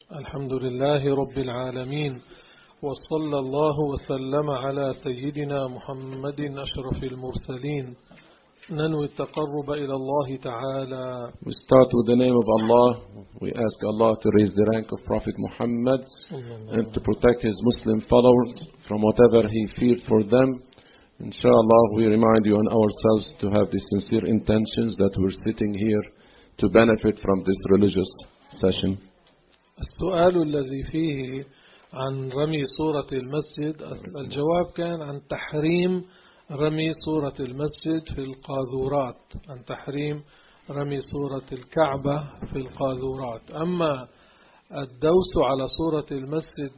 الحمد لله رب العالمين، وصلى الله وسلم على سيدنا محمد أشرف المرسلين. ننوي التقرب إلى الله تعالى. We start with the name of Allah. We ask Allah to raise the rank of Prophet Muhammad and to protect his Muslim followers from whatever he feared for them. Inshallah, we remind you and ourselves to have the sincere intentions that we're sitting here to benefit from this religious session. السؤال الذي فيه عن رمي صورة المسجد، الجواب كان عن تحريم رمي صورة المسجد في القاذورات، عن تحريم رمي صورة الكعبة في القاذورات. أما الدوس على صورة المسجد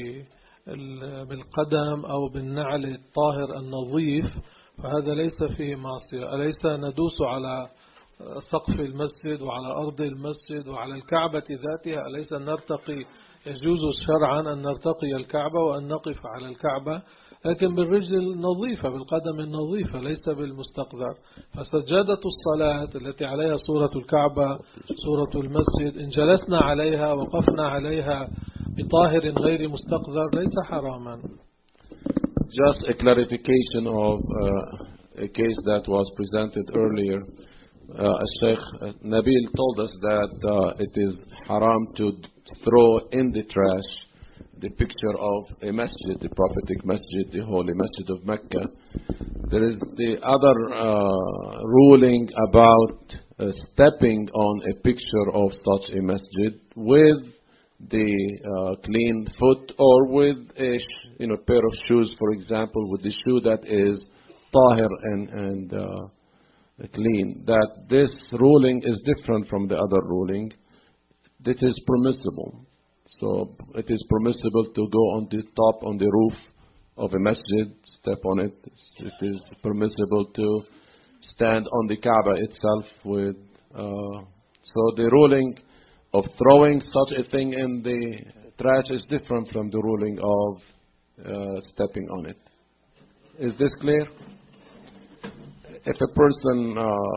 بالقدم أو بالنعل الطاهر النظيف فهذا ليس فيه معصية. أليس ندوس على سقف المسجد وعلى أرض المسجد وعلى الكعبة ذاتها؟ أليس نرتقي؟ يجوز شرعا أن نرتقي الكعبة وأن نقف على الكعبة، لكن بالرجل النظيفة، بالقدم النظيفة، ليس بالمستقذر. فسجادة الصلاة التي عليها صورة الكعبة، صورة المسجد، إن جلسنا عليها وقفنا عليها بطاهر غير مستقذر ليس حراما. Just a clarification of a case that was presented earlier. Sheikh Nabil told us that it is haram to throw in the trash the picture of a masjid, the prophetic masjid, the holy masjid of Mecca. There is the other ruling about stepping on a picture of such a masjid with the clean foot or with a pair of shoes, for example, with the shoe that is tahir and clean. That this ruling is different from the other ruling. It is permissible. So it is permissible to go on the top, on the roof of a masjid, step on it. It is permissible to stand on the Kaaba itself with. So the ruling of throwing such a thing in the trash is different from the ruling of stepping on it. Is this clear? If a person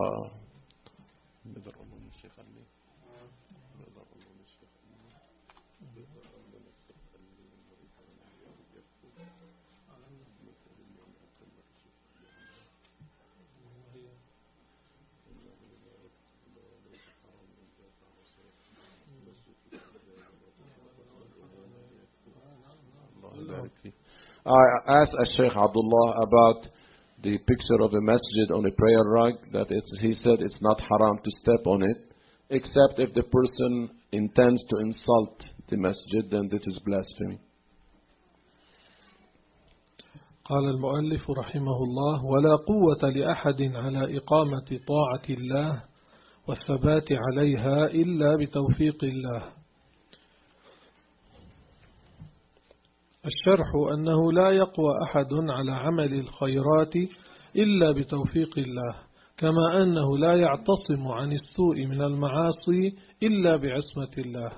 I asked Sheikh Abdullah about the picture of a masjid on a prayer rug, that he said it's not haram to step on it, except if the person intends to insult the masjid, then this is blasphemy. قال المؤلف رحمه الله: ولا قوة لأحد على إقامة طاعة الله والثبات عليها إلا بتوفيق الله. الشرح أنه لا يقوى أحد على عمل الخيرات إلا بتوفيق الله، كما أنه لا يعتصم عن السوء من المعاصي إلا بعصمة الله.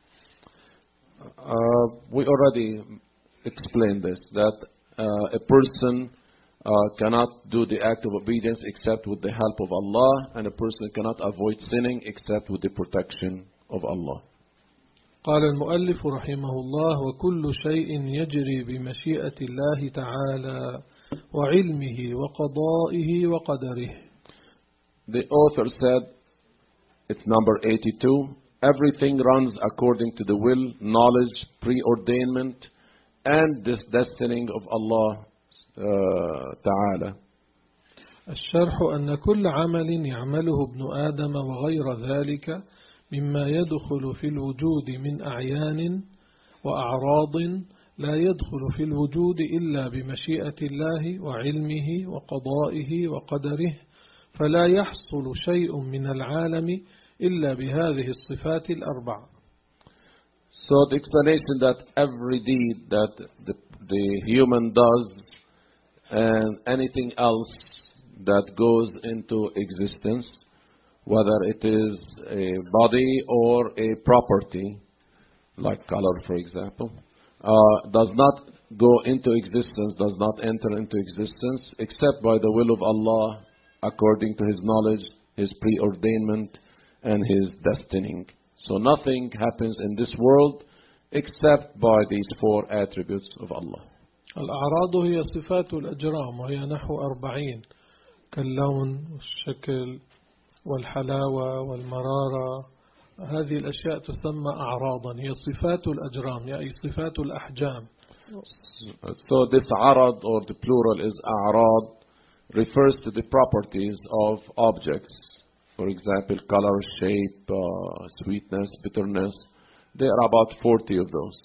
We already explained this, that a person cannot do the act of obedience except with the help of Allah, and a person cannot avoid sinning except with the protection of Allah. قال المؤلف رحمه الله: وكل شيء يجري بمشيئة الله تعالى وعلمه وقضائه وقدره. The author said, it's number 82, everything runs according to the will, knowledge, preordainment, and this destining of Allah تعالى. الشرح أن كل عمل يعمله ابن آدم وغير ذلك مما يدخل في الوجود من أعيان وأعراض لا يدخل في الوجود إلا بمشيئة الله وعلمه وقضائه وقدره، فلا يحصل شيء من العالم إلا بهذه الصفات الأربع. So the explanation that every deed that the human does and anything else that goes into existence, whether it is a body or a property, like color for example, does not go into existence, does not enter into existence, except by the will of Allah, according to His knowledge, His preordainment, and His destining. So nothing happens in this world except by these 4 attributes of Allah. الأعراض هي صفات الأجرام، وهي نحو 40 كاللون والشكل والحلاوة والمرارة. هذه الأشياء تسمى أعراضا، هي صفات الأجرام، يعني صفات الأحجام. So this arad, or the plural is a'rad, refers to the properties of objects. For example, color, shape, sweetness, bitterness. There are about 40 of those.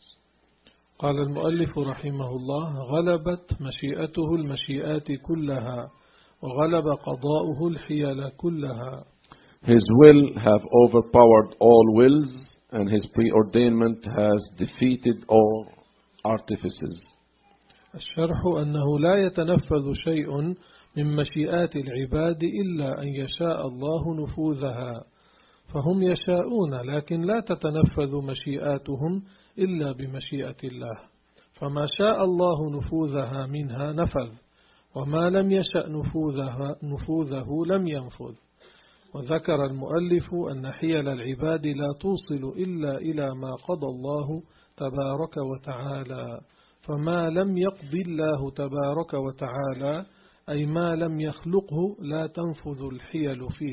قال المؤلف رحمه الله: غلبت مشيئته المشيئات كلها، وغلب قضاؤه الحيل كلها. His will have overpowered all wills, and his preordainment has defeated all artifices. الشرح أنه لا يتنفذ شيء من مشيئات العباد إلا أن يشاء الله نفوذها، فهم يشاءون لكن لا تتنفذ مشيئاتهم إلا بمشيئة الله، فما شاء الله نفوذها منها نفذ، وما لم يشأ نفوذه لم ينفذ. وذكر المؤلف أن حيل العباد لا توصل إلا إلى ما قضى الله تبارك وتعالى، فما لم يقض الله تبارك وتعالى أي ما لم يخلقه لا تنفذ الحيل فيه.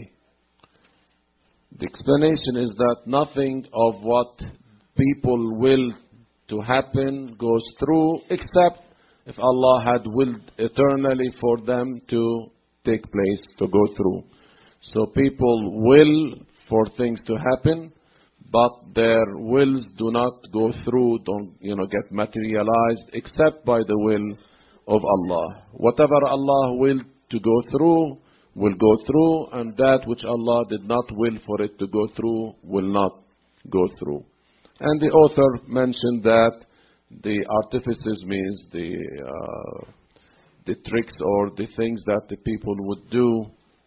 The explanation is that nothing of what people will to happen goes through except if Allah had willed eternally for them to take place, to go through. So people will for things to happen, but their wills do not go through, don't get materialized except by the will of Allah. Whatever Allah willed to go through will go through, and that which Allah did not will for it to go through will not go through. And the author mentioned that the artifices means the tricks or the things that the people would do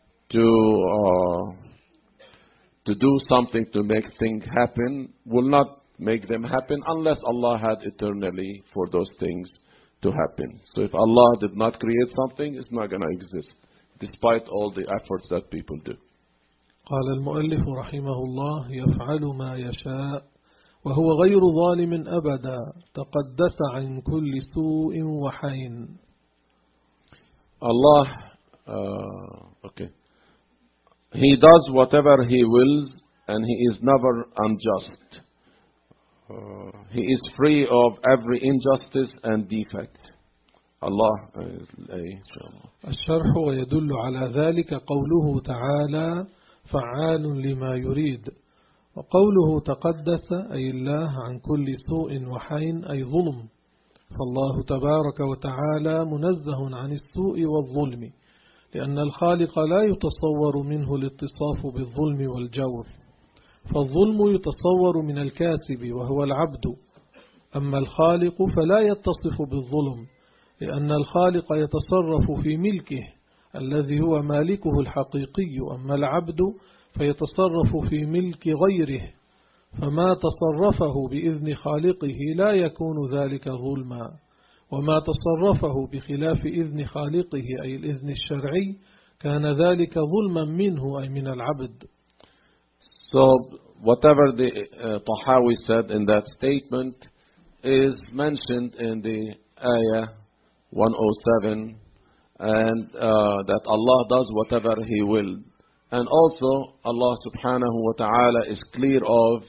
to do something to make things happen will not make them happen unless Allah had eternally for those things to happen. So if Allah did not create something, it's not going to exist, despite all the efforts that people do. قال المؤلف رحمه الله: يفعل ما يشاء وهو غير ظالم أبدا، تقدس عن كل سوء وحين. Allah, He does whatever He wills, and He is never unjust. He is free of every injustice and defect. Allah is الشرح ويدل على ذلك قوله تعالى: فعال لما يريد. وقوله تقدس أي الله عن كل سوء وحين أي ظلم، فالله تبارك وتعالى منزه عن السوء والظلم، لأن الخالق لا يتصور منه الاتصاف بالظلم والجور، فالظلم يتصور من الكاسب وهو العبد، أما الخالق فلا يتصف بالظلم، لأن الخالق يتصرف في ملكه الذي هو مالكه الحقيقي، أما العبد فيتصرف في ملك غيره، فما تصرفه بإذن خالقه لا يكون ذلك ظلما، وما تصرفه بخلاف إذن خالقه أي الإذن الشرعي كان ذلك ظلما منه أي من العبد. So whatever the Tahawi said in that statement is mentioned in the ayah 107, and that Allah does whatever He will. And also Allah subhanahu wa ta'ala is clear of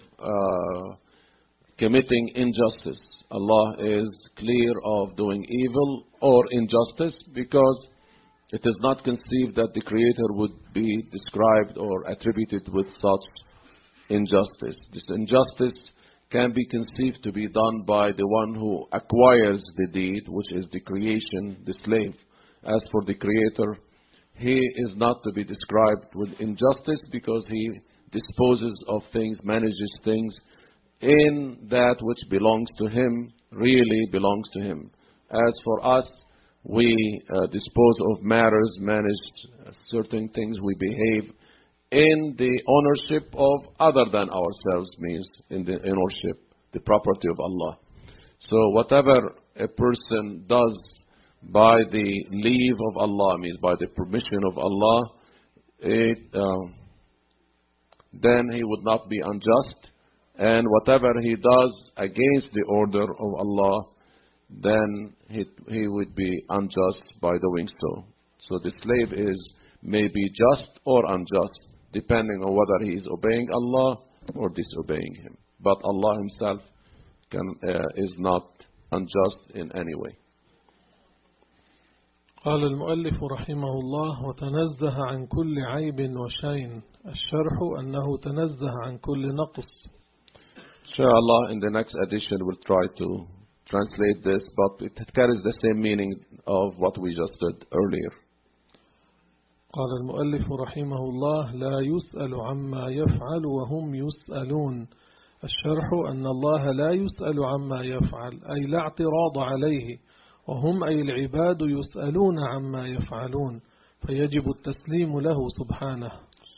committing injustice. Allah is clear of doing evil or injustice, because it is not conceived that the Creator would be described or attributed with such injustice. This injustice can be conceived to be done by the one who acquires the deed, which is the creation, the slave. As for the Creator, He is not to be described with injustice, because He disposes of things, manages things in that which belongs to Him, really belongs to Him. As for us, we dispose of matters, manage certain things, we behave in the ownership of other than ourselves, means in the ownership, the property of Allah. So whatever a person does by the leave of Allah, means by the permission of Allah, then he would not be unjust, And whatever he does against the order of Allah, then he would be unjust by doing so. So the slave may be just or unjust, depending on whether he is obeying Allah or disobeying Him. But Allah Himself is not unjust in any way. قال المؤلف رحمه الله: وتنزه عن كل عيب وشين. الشرح أنه تنزه عن كل نقص. Inshallah, in the next edition we'll try to translate this, but it carries the same meaning of what we just said earlier. قال المؤلف رحمه الله: لا يسأل عما يفعل وهم يسألون. الشرح أن الله لا يسأل عما يفعل، أي لا اعتراض عليه، وهم أي العباد يسألون عما يفعلون، فيجب التسليم له سبحانه.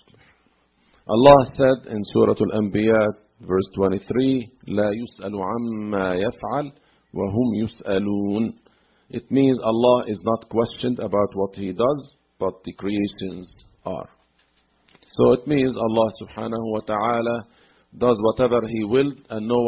Allah said in Surah Al-Anbiya, verse 23, لا يسأل عما يفعل وهم يسألون. It means Allah is not questioned about what He does, but the creations are. So it means Allah subhanahu wa ta'ala does whatever He will, and no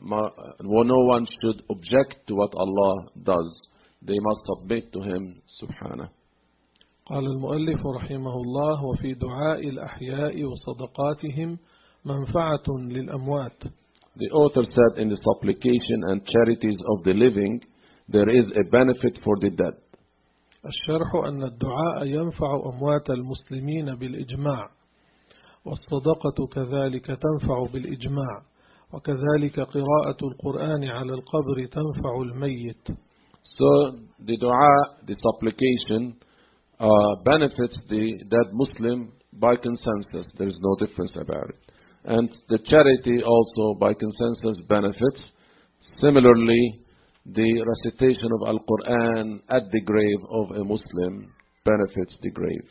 one should object to what Allah does. They must submit to Him subhanahu. قال المؤلف رحمه الله: وفي دعاء الأحياء وصدقاتهم منفعة للأموات. The author said in the supplication and charities of the living, there is a benefit for the dead. الشرح أن الدعاء ينفع أموات المسلمين بالإجماع، والصدقة كذلك تنفع بالإجماع، وكذلك قراءة القرآن على القبر تنفع الميت. So the dua, the supplication, benefits the dead Muslim by consensus. There is no difference about it. And the charity also by consensus benefits. Similarly, the recitation of Al-Quran at the grave of a Muslim benefits the grave,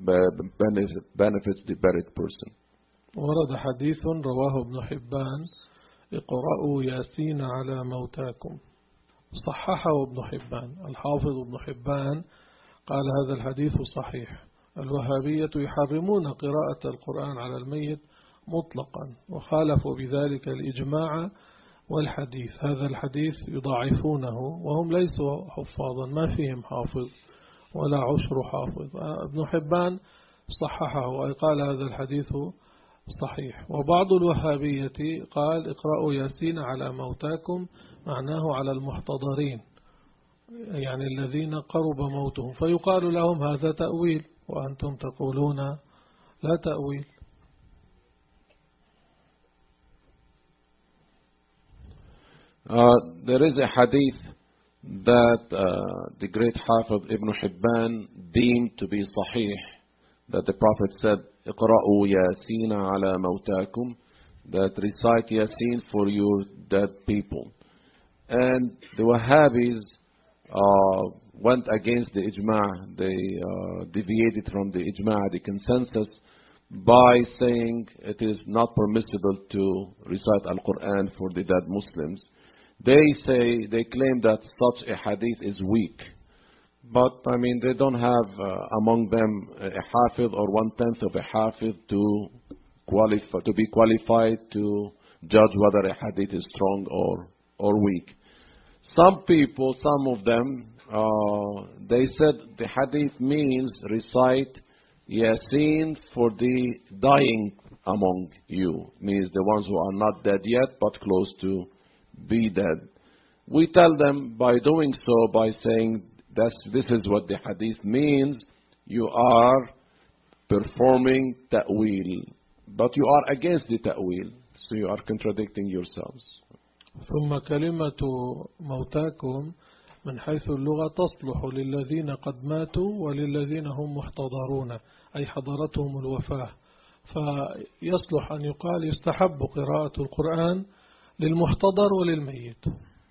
benefits the buried person. ورد حديث رواه ابن حبان: اقرأوا ياسين على موتاكم. صححه ابن حبان. الحافظ ابن حبان قال هذا الحديث صحيح. الوهابية يحرمون قراءة القرآن على الميت مطلقا، وخالفوا بذلك الإجماع والحديث. هذا الحديث يضاعفونه وهم ليسوا حفاظا، ما فيهم حافظ ولا عشر حافظ. ابن حبان صححه، أي قال هذا الحديث صحيح. وبعض الوهابية قال اقرأوا ياسين على موتاكم، معناه على المحتضرين، يعني الذين قرب موتهم، فيقال لهم هذا تأويل وأنتم تقولون لا تأويل. There is a hadith that the great Hafiz Ibn Hibban deemed to be sahih, that the Prophet said, اقرأوا ياسين على موتاكم, that recite Yasin for your dead people. And the Wahhabis went against the ijma'. They deviated from the ijma', the consensus, by saying it is not permissible to recite Al-Quran for the dead Muslims. They claim that such a hadith is weak. But, they don't have among them a hafiz or 1/10 of a hafiz to be qualified to judge whether a hadith is strong or weak. Some people, some of them, they said the hadith means recite Yasin for the dying among you, means the ones who are not dead yet but close to be dead. We tell them by doing so, by saying this is what the hadith means, you are performing ta'wil. But you are against the ta'wil, so you are contradicting yourselves. ثم كلمة موتاكم من حيث اللغة تصلح للذين قد ماتوا وللذين هم محتضرون، أي حضرتهم الوفاة، فيصلح أن يقال يستحب قراءة القرآن للمحتضر وللميت.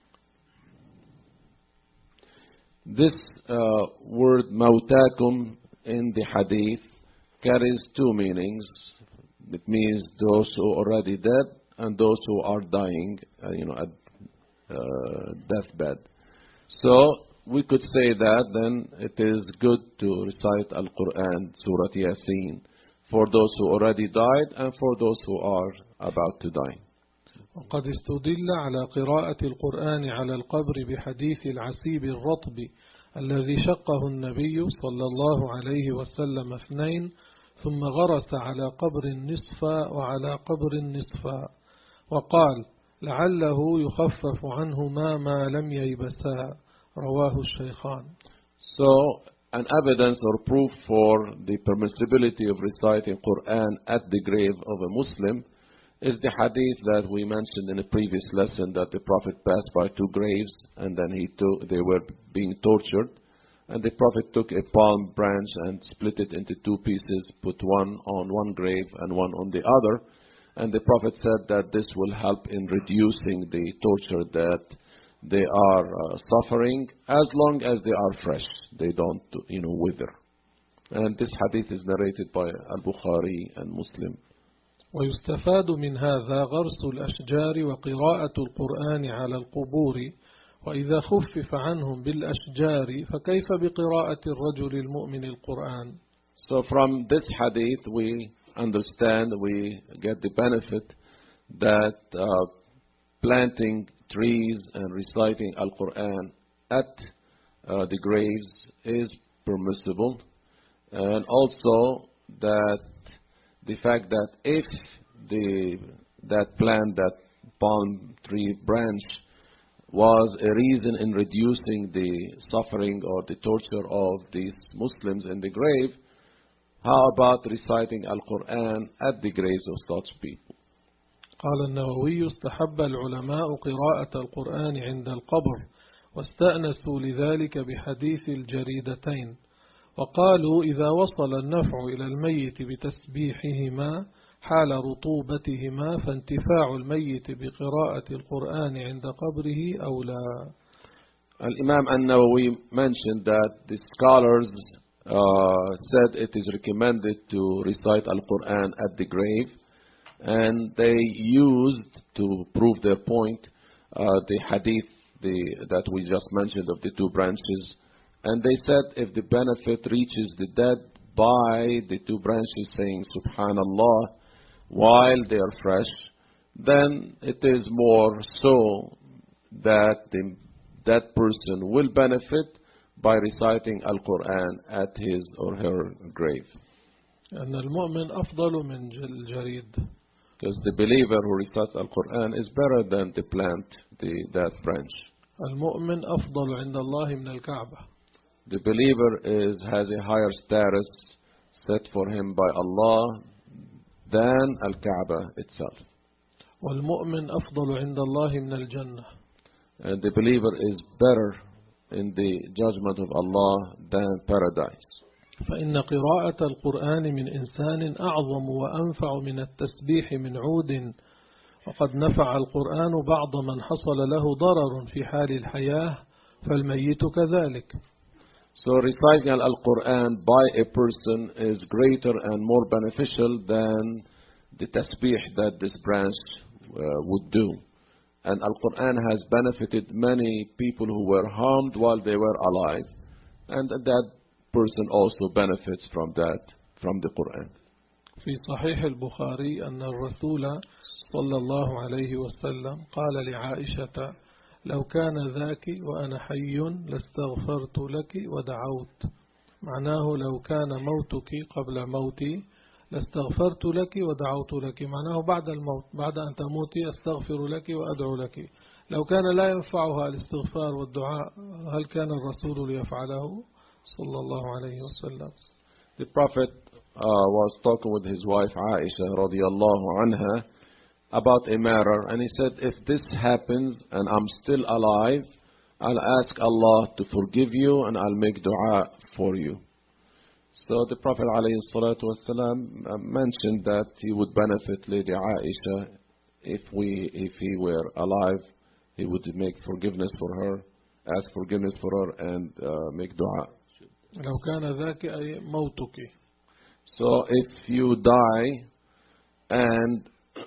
This word موتاكم in the hadith carries two meanings. It means those who are already dead and those who are dying, at deathbed. So we could say that then it is good to recite Al-Quran, Surah Yasin, for those who already died and for those who are about to die. وقد استدل على قراءة القرآن على القبر بحديث العسيب الرطب الذي شقه النبي صلى الله عليه وسلم 2 ثم غرس على قبر النصف وعلى قبر النصف وقال لعله يخفف عنهما ما لم ييبسا رواه الشيخان. So an evidence or proof for the permissibility of reciting Quran at the grave of a Muslim is the hadith that we mentioned in a previous lesson, that the Prophet passed by 2 graves and then they were being tortured, and the Prophet took a palm branch and split it into 2 pieces, put one on one grave and one on the other, and the Prophet said that this will help in reducing the torture that they are suffering, as long as they are fresh, they don't wither. And this hadith is narrated by Al-Bukhari and Muslim. ويستفاد من هذا غرس الأشجار وقراءة القرآن على القبور، وإذا خفف عنهم بالأشجار فكيف بقراءة الرجل المؤمن القرآن. So from this hadith we understand, we get the benefit that planting trees and reciting Al-Quran at the graves is permissible, and also that the fact that if that palm tree branch was a reason in reducing the suffering or the torture of these Muslims in the grave, how about reciting Al-Quran at the graves of such people? قال النووي استحب العلماء قراءة القرآن عند القبر، واستأنسوا لذلك بحديث الجريدتين، وقالوا إذا وصل النفع إلى الميت بتسبيحهما حال رطوبتهما فانتفاع الميت بقراءة القرآن عند قبره أولى. Al-Imam An-Nawawi mentioned that the scholars said it is recommended to recite Al-Quran at the grave, and they used, to prove their point, the hadith that we just mentioned of the 2 branches. And they said if the benefit reaches the dead by the 2 branches saying Subhanallah while they are fresh, then it is more so that that person will benefit by reciting Al-Quran at his or her grave. أن المؤمن أفضل من الجريد. Because the believer who recites Al-Quran is better than the plant, that branch. المؤمن أفضل عند الله من الكعبة. The believer has a higher status set for him by Allah than Al-Kaaba itself. والمؤمن أفضل عند الله من الجنة. And the believer is better in the judgment of Allah than paradise. فإن قراءة القرآن من إنسان أعظم وأنفع من التسبيح من عود، وقد نفع القرآن بعض من حصل له ضرر في حال الحياة فالميت كذلك. So reciting Al-Quran by a person is greater and more beneficial than the tasbih that this branch would do. And Al-Quran has benefited many people who were harmed while they were alive, and that person also benefits from the Quran. في صحيح البخاري أن الرسول صلى الله عليه وسلم قال لعائشة لو كان ذاك وأنا حي لاستغفرت لك ودعوت، معناه لو كان موتك قبل موتي لاستغفرت لك ودعوت لك، معناه بعد الموت، بعد أن تموتي أستغفر لك وأدعو لك. لو كان لا ينفعها الاستغفار والدعاء هل كان الرسول ليفعله صلى الله عليه وسلم؟ The Prophet was talking with his wife Aisha radiyallahu anha about a matter, and he said, if this happens and I'm still alive, I'll ask Allah to forgive you and I'll make dua for you. So the Prophet ﷺ mentioned that he would benefit Lady Aisha if he were alive. He would make forgiveness for her, ask forgiveness for her, and make dua. لو كان ذاك أي موتك. So if you die and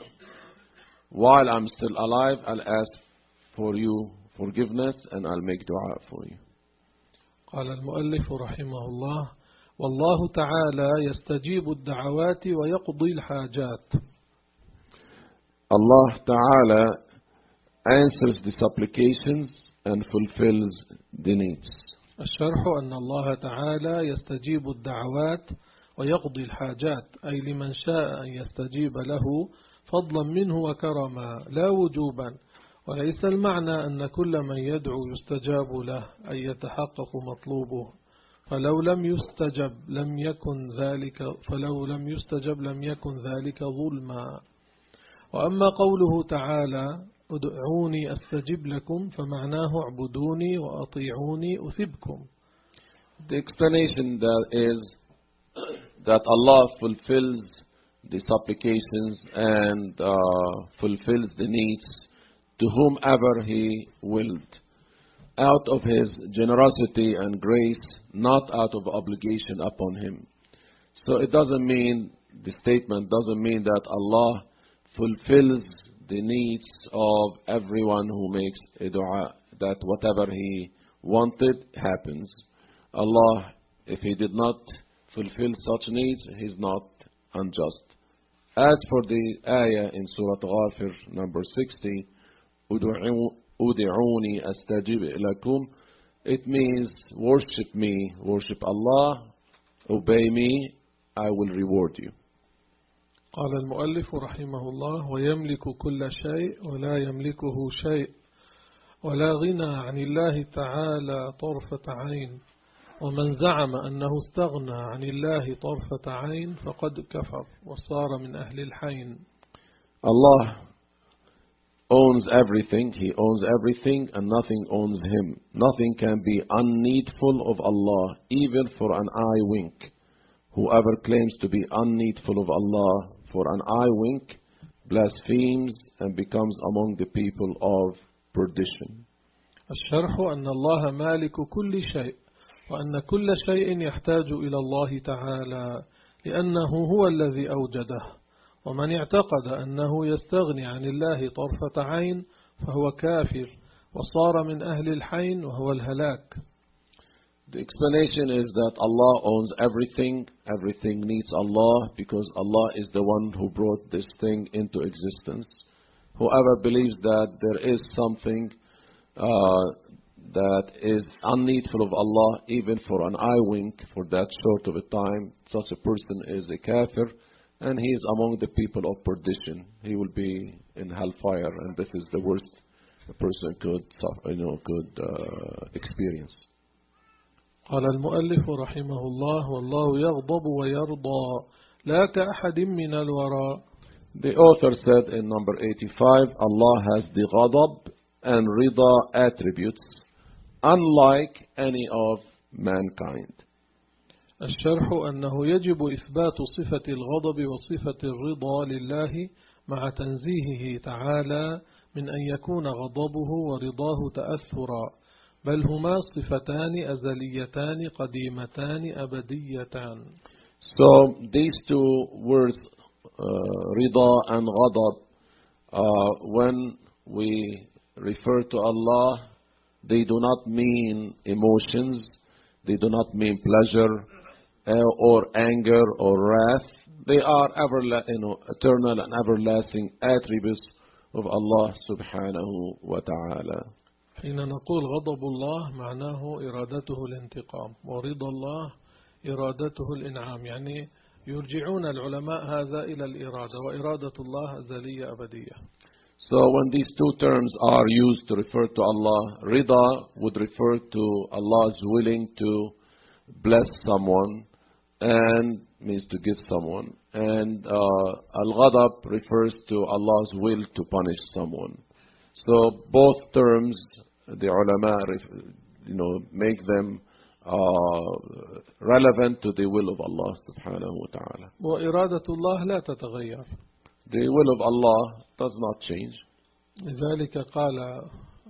while I'm still alive, I'll ask for you forgiveness and I'll make dua for you. قال المؤلف رحمه الله والله تعالى يستجيب الدعوات ويقضي الحاجات. Allah Ta'ala answers the supplications and fulfills the needs. الشرح أن الله تعالى يستجيب الدعوات ويقضي الحاجات، أي لمن شاء أن يستجيب له فضلا منه وكرما لا وجوبا، وليس المعنى أن كل من يدعو يستجاب له أي يتحقق مطلوبه، فلو لم يستجب لم يكن ذلك ظلما. وأما قوله تعالى ادعوني أستجب لكم فمعناه اعبدوني وأطيعوني أثبكم. The explanation that is that Allah fulfills the supplications and fulfills the needs to whomever He willed, out of His generosity and grace, not out of obligation upon Him. So it doesn't mean, the statement doesn't mean that Allah fulfills the needs of everyone who makes a dua, that whatever He wanted happens. Allah, if He did not fulfill such needs, He's not unjust. As for the ayah in Surah Ghafir number 60, Udi'uni astajib lakum, it means worship me, worship Allah, obey me, I will reward you. قال المؤلف رحمه الله ويملك كل شيء ولا يملكه شيء ولا غنى عن الله تعالى طرفة عين، ومن زعم أنه استغنى عن الله طرفة عين فقد كفر وصار من أهل الحين. Allah owns everything, He owns everything and nothing owns Him. Nothing can be unneedful of Allah, even for an eye wink. Whoever claims to be unneedful of Allah for an eye wink blasphemes and becomes among the people of perdition. الشرح أن الله مالك كل شيء، وأن كل شيء يحتاج إلى الله تعالى لأنه هو الذي أوجده، ومن اعتقد أنه يستغني عن الله طرفة عين فهو كافر وصار من أهل الحين وهو الهلاك. The explanation is that Allah owns everything, everything needs Allah because Allah is the one who brought this thing into existence. Whoever believes that there is something that is unneedful of Allah, even for an eye wink, for that short of a time, such a person is a kafir, and he is among the people of perdition. He will be in hellfire, and this is the worst a person could experience. قال المؤلف رحمه الله والله يغضب ويرضى لا كأحد من الورى. The author said in number 85, Allah has the ghadab and rida attributes unlike any of mankind. الشرح أنه يجب إثبات صفة الغضب وصفة الرضا لله مع تنزيهه تعالى من أن يكون غضبه ورضاه تأثرا، بل هما صفتان أزليتان قديمتان أبديتان. So these two words, rida and ghadab, when we refer to Allah, they do not mean emotions, they do not mean pleasure or anger or wrath. They are eternal and everlasting attributes of Allah subhanahu wa ta'ala. حين نقول غضب الله معناه إرادته الانتقام، ورضا الله إرادته الإنعام، يعني يرجعون العلماء هذا إلى الإرادة، وإرادة الله أزلية أبدية. So when these two terms are used to refer to Allah, rida would refer to Allah's willing to bless someone and means to give someone, and al-ghadab refers to Allah's will to punish someone. So both terms, the ulama, make them relevant to the will of Allah subhanahu wa ta'ala. وإرادة الله لا تتغير. The will of Allah does not change. لذلك قال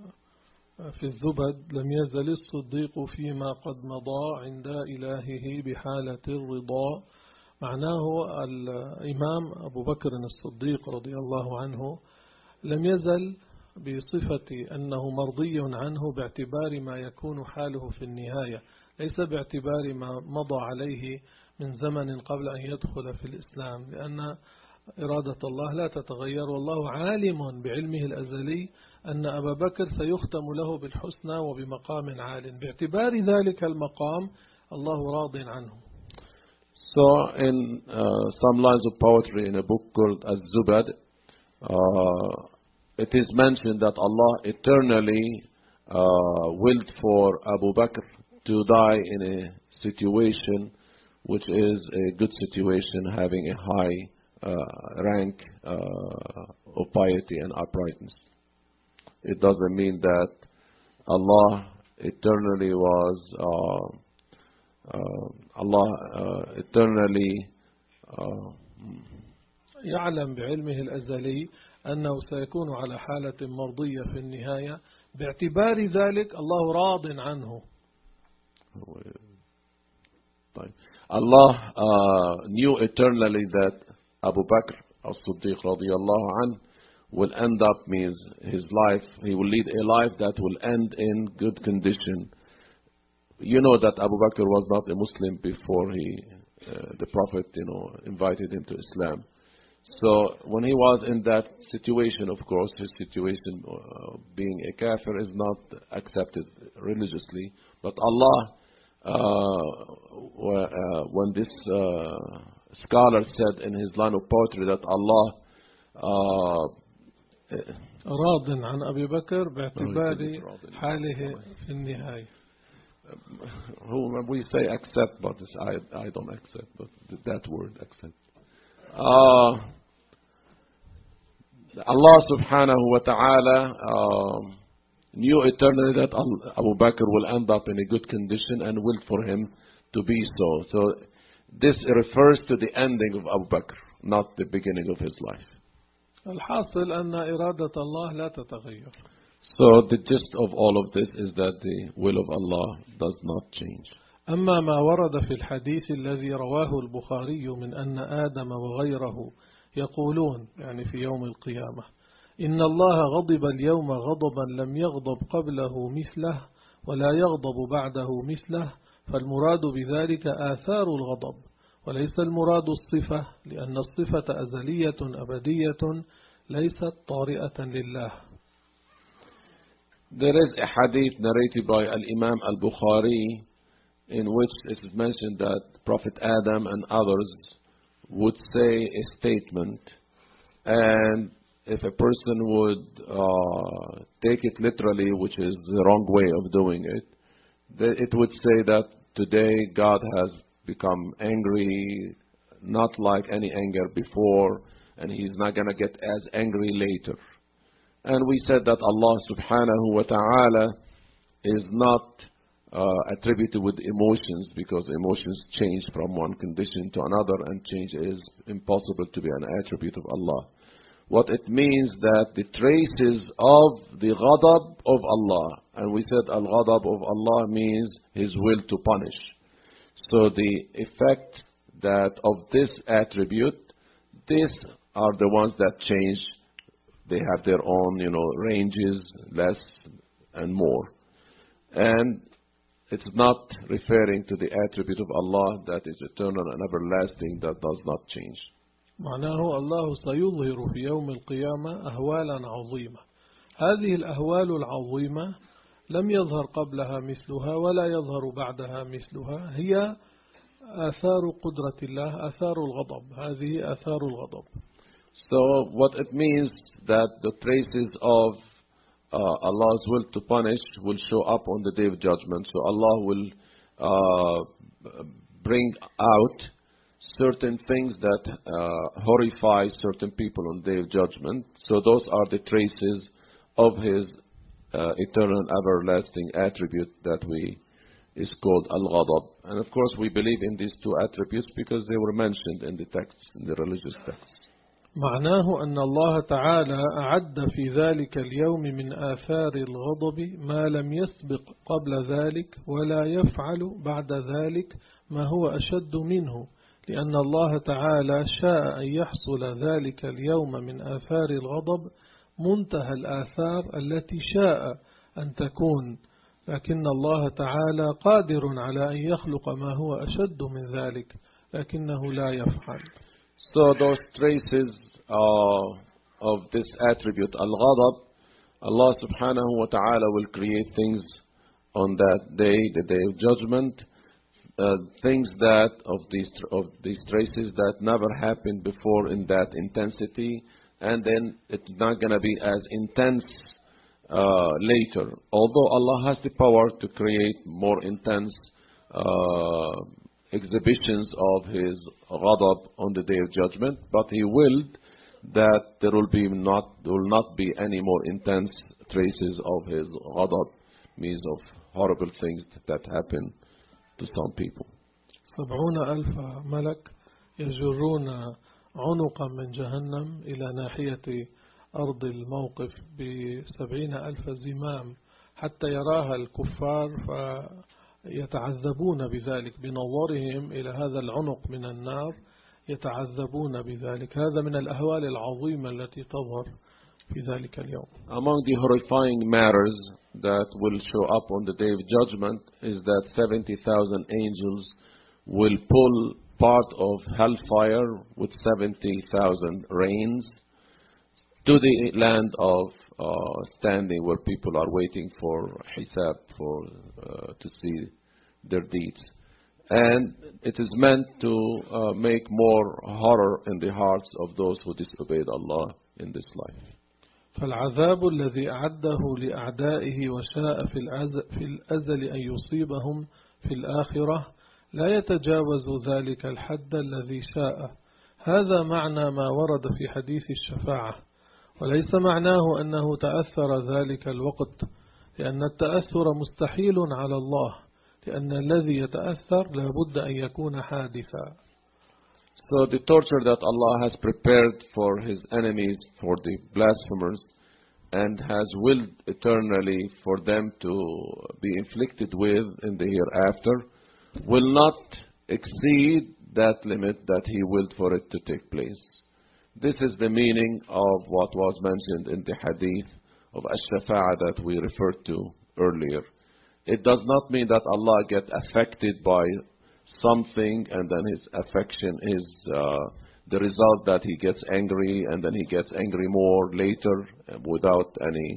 في الزبد لم يزل الصديق فيما قد مضى عند إلهه بحالة الرضا. معناه الإمام أبو بكر الصديق رضي الله عنه لم يزل بصفة أنه مرضي عنه باعتبار ما يكون حاله في النهاية، ليس باعتبار ما مضى عليه من زمن قبل أن يدخل في الإسلام، لأن إرادة الله لا تتغير، والله عالم بعلمه الأزلي أن أبا بكر سيختم له بالحسنى وبمقام عال، باعتبار ذلك المقام الله راض عنه. So in some lines of poetry in a book called Az-Zubad, it is mentioned that Allah eternally willed for Abu Bakr to die in a situation which is a good situation, having a high rank of piety and uprightness. It doesn't mean that Allah eternally was eternally يعلم بعلمه الأزلي أنه سيكون على حالة مرضية في النهاية، باعتبار ذلك الله راض عنه. Allah knew eternally that Abu Bakr as-Siddiq radiyallahu anhu will end up, means his life, he will lead a life that will end in good condition. You know that Abu Bakr was not a Muslim before the Prophet, invited him to Islam. So when he was in that situation, of course, his situation being a kafir is not accepted religiously. But Allah, when this scholar said in his line of poetry that Allah راض عن أبي بكر باعتبار حاله في النهاية. We say accept, but I don't accept, but that word accept. Allah subhanahu wa ta'ala knew eternally that Abu Bakr will end up in a good condition and willed for him to be so. So this refers to the ending of Abu Bakr, not the beginning of his life. الحاصل أن إرادة الله لا تتغير. So the gist of all of this is that the will of Allah does not change. أما ما ورد في الحديث الذي رواه البخاري من أن آدم وغيره يقولون، يعني في يوم القيامة، إن الله غضب اليوم غضبا لم يغضب قبله مثله ولا يغضب بعده مثله، فالمراد بذلك آثار الغضب وليس المراد الصفة، لأن الصفة أزلية أبدية ليست طارئة لله. There is a hadith narrated by Al-Imam Al-Bukhari in which it is mentioned that Prophet Adam and others would say a statement, and if a person would take it literally, which is the wrong way of doing it, it would say that today God has become angry, not like any anger before, and He's not going to get as angry later. And we said that Allah subhanahu wa ta'ala is not attributed with emotions, because emotions change from one condition to another, and change is impossible to be an attribute of Allah. What it means that the traces of the ghadab of Allah, and we said al-ghadab of Allah means His will to punish. So the effect that of this attribute, these are the ones that change. They have their own, ranges, less and more. And it's not referring to the attribute of Allah that is eternal and everlasting, that does not change. معناه الله سيظهر في يوم القيامة أهوالا عظيمة. هذه الأهوال العظيمة لم يظهر قبلها مثلها ولا يظهر بعدها مثلها، هي آثار قدرة الله، آثار الغضب. هذه آثار الغضب. So what it means that the traces of Allah's will to punish will show up on the Day of Judgment. So Allah will bring out certain things that horrify certain people on the Day of Judgment. So those are the traces of His eternal and everlasting attribute that is called Al-Ghadab. And of course we believe in these two attributes because they were mentioned in the texts, in the religious texts. معناه أن الله تعالى أعد في ذلك اليوم من آثار الغضب ما لم يسبق قبل ذلك ولا يفعل بعد ذلك ما هو أشد منه، لأن الله تعالى شاء أن يحصل ذلك اليوم من آثار الغضب منتهى الآثار التي شاء أن تكون، لكن الله تعالى قادر على أن يخلق ما هو أشد من ذلك لكنه لا يفعل. So those traces of this attribute, al-ghadab, Allah subhanahu wa ta'ala will create things on that day, the day of judgment, things that of these traces that never happened before in that intensity, and then it's not going to be as intense later. Although Allah has the power to create more intense exhibitions of His ghadab on the day of judgment, but He willed that there will not be any more intense traces of His ghadab, means of horrible things that happen to some people. 70,000 ملك يجرون عنقا من جهنم إلى ناحية أرض الموقف ب70,000 زمام حتى يراها الكفار فيتعذبون بذلك بنظرهم إلى هذا العنق من النار، يتعذبون بذلك. هذا من الأهوال العظيمة التي تظهر في ذلك اليوم. Among the horrifying matters that will show up on the day of judgment is that 70,000 angels will pull part of hellfire with 70,000 rains to the land of standing, where people are waiting for hisab, to see their deeds. And it is meant to make more horror in the hearts of those who disobeyed Allah in this life. فالعذاب الذي أعده لأعدائه وشاء في الأزل أن يصيبهم في الآخرة لا يتجاوز ذلك الحد الذي شاء. هذا معنى ما ورد في حديث الشفاعة، وليس معناه أنه تأثر ذلك الوقت، لأن التأثر مستحيل على الله، لأن الذي يتأثر لا بد أن يكون حادثا. So the torture that Allah has prepared for His enemies, for the blasphemers, and has willed eternally for them to be inflicted with in the hereafter, will not exceed that limit that He willed for it to take place. This is the meaning of what was mentioned in the hadith of Ash-Shafa'ah that we referred to earlier. It does not mean that Allah gets affected by something and then His affection is the result that He gets angry and then He gets angry more later without any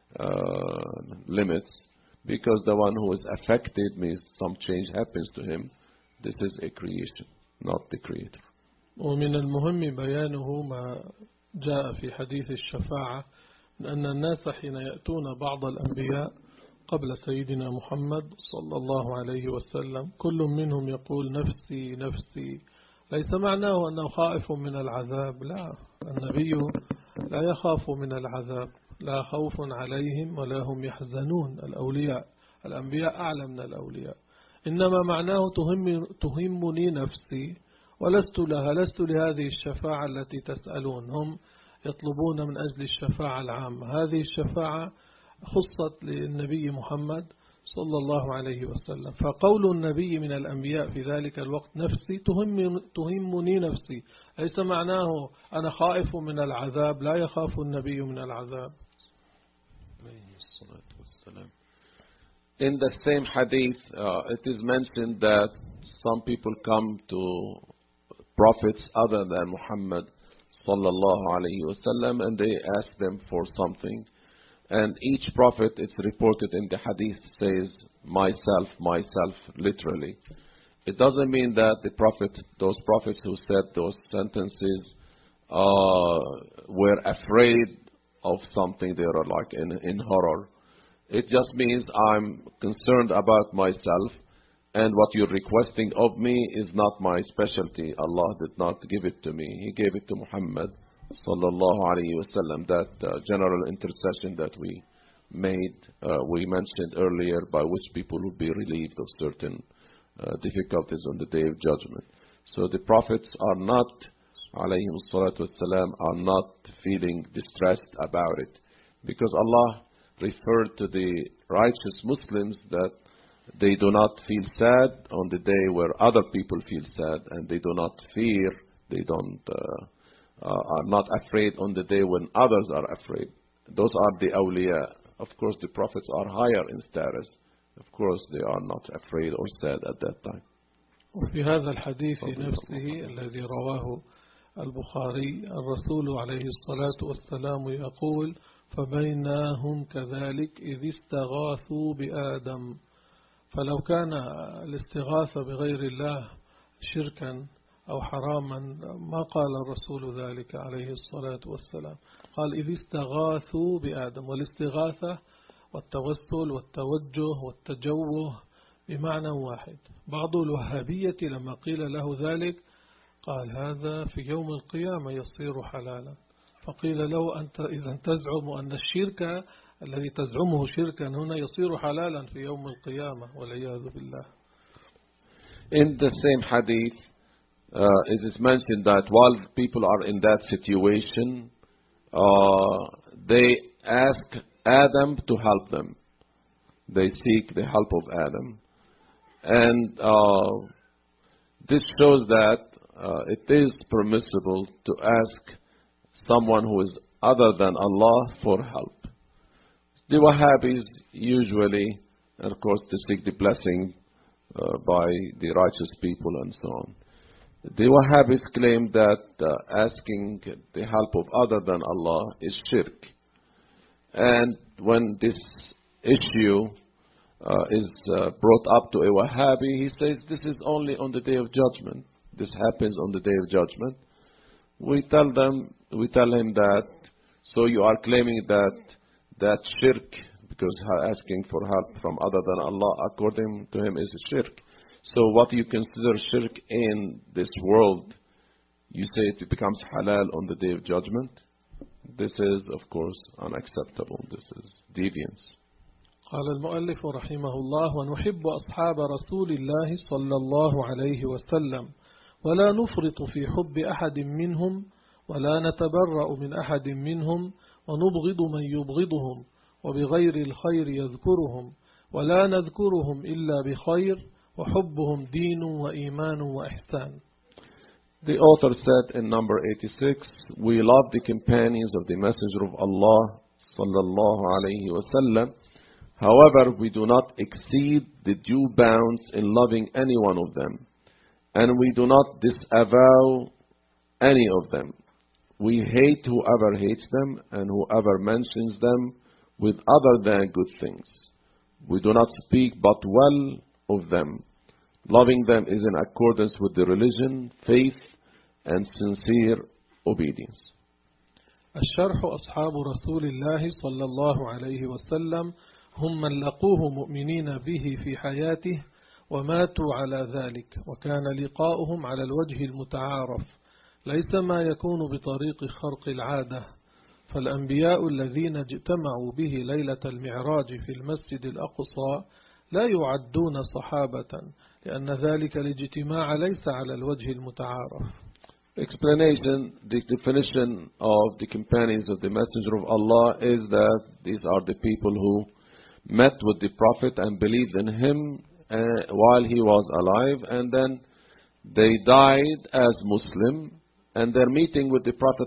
limits. Because the one who is affected means some change happens to him. This is a creation, not the Creator. ومن المهم بيانه ما جاء في حديث الشفاعة أن الناس حين يأتون بعض الأنبياء قبل سيدنا محمد صلى الله عليه وسلم كل منهم يقول نفسي نفسي، ليس معناه أنه خائف من العذاب، لا، النبي لا يخاف من العذاب، لا خوف عليهم ولا هم يحزنون. الأنبياء أعلى من الأولياء، إنما معناه تهمني نفسي ولست لها، لست لهذه الشفاعة التي تسألون. هم يطلبون من أجل الشفاعة العامة، هذه الشفاعة خصت للنبي محمد صلى الله عليه وسلم. فقول النبي من الأنبياء في ذلك الوقت نفسي تهمني نفسي، ليس معناه أنا خائف من العذاب، لا يخاف النبي من العذاب. In the same hadith, it is mentioned that some people come to prophets other than Muhammad sallallahu alayhi wasallam and they ask them for something. And each prophet, it's reported in the hadith, says, myself, myself, literally. It doesn't mean that those prophets who said those sentences were afraid of something. They are like in horror. It just means I'm concerned about myself, and what you're requesting of me is not my specialty. Allah did not give it to me. He gave it to Muhammad sallallahu alayhi wasallam. That general intercession that we made, we mentioned earlier, by which people will be relieved of certain difficulties on the day of judgment. So the prophets are not, alayhim salatu wasalam, are not feeling distressed about it, because Allah referred to the righteous Muslims that they do not feel sad on the day where other people feel sad, and they do not fear, they don't are not afraid on the day when others are afraid. Those are the awliya. Of course, the prophets are higher in status. Of course, they are not afraid or sad at that time. وفي هذا الحديث نفسه الذي رواه البخاري الرسول عليه الصلاة والسلام يقول فبينهم كذلك إذ استغاثوا بآدم. فلو كان الاستغاثة بغير الله شركا أو حراما ما قال الرسول ذلك عليه الصلاة والسلام. قال إذ استغاثوا بآدم، والاستغاثة والتوسل والتوجه والتجوه بمعنى واحد. بعض الوهابية لما قيل له ذلك قال هذا في يوم القيامة يصير حلالا. فقيل له أنت إذا تزعم أن الشرك الذي تزعمه شركا هنا يصير حلالا في يوم القيامة والعياذ بالله. In the same hadith, it is mentioned that while people are in that situation, they ask Adam to help them. They seek the help of Adam. And this shows that it is permissible to ask someone who is other than Allah for help. The Wahhabis usually, and of course, to seek the blessing by the righteous people and so on. The Wahhabis claim that asking the help of other than Allah is shirk. And when this issue is brought up to a Wahhabi, he says this is only on the Day of Judgment. This happens on the Day of Judgment. We tell him that, so you are claiming that shirk, because asking for help from other than Allah, according to him, is a shirk. So what you consider shirk in this world, you say it becomes halal on the Day of Judgment? This is, of course, unacceptable. This is deviance. قال المؤلف رحمه الله: ونحب أصحاب رسول الله صلى الله عليه وسلم ولا نفرط في حب أحد منهم ولا نتبرأ من أحد منهم ونبغض من يبغضهم وبغير الخير يذكرهم ولا نذكرهم إلا بخير وحبهم دين وإيمان وإحسان. The author said in number 86, we love the companions of the Messenger of Allah sallallahu alayhi wa sallam. However, we do not exceed the due bounds in loving any one of them, and we do not disavow any of them. We hate whoever hates them and whoever mentions them with other than good things. We do not speak but well of them. Loving them is in accordance with the religion, faith, and sincere obedience. الشرح: أصحاب رسول الله صلى الله عليه وسلم هم من لقوه مؤمنين به في حياته وماتوا على ذلك، وكان لقاؤهم على الوجه المتعارف، ليس ما يكون بطريق خرق العادة. فالأنبياء الذين اجتمعوا به ليلة المعراج في المسجد الأقصى لا يعدون صحابة، لأن ذلك الاجتماع ليس على الوجه المتعارف. Explanation: the definition of the companions of the Messenger of Allah is that these are the people who met with the Prophet and believed in him while he was alive, and then they died as Muslim, and their meeting with the Prophet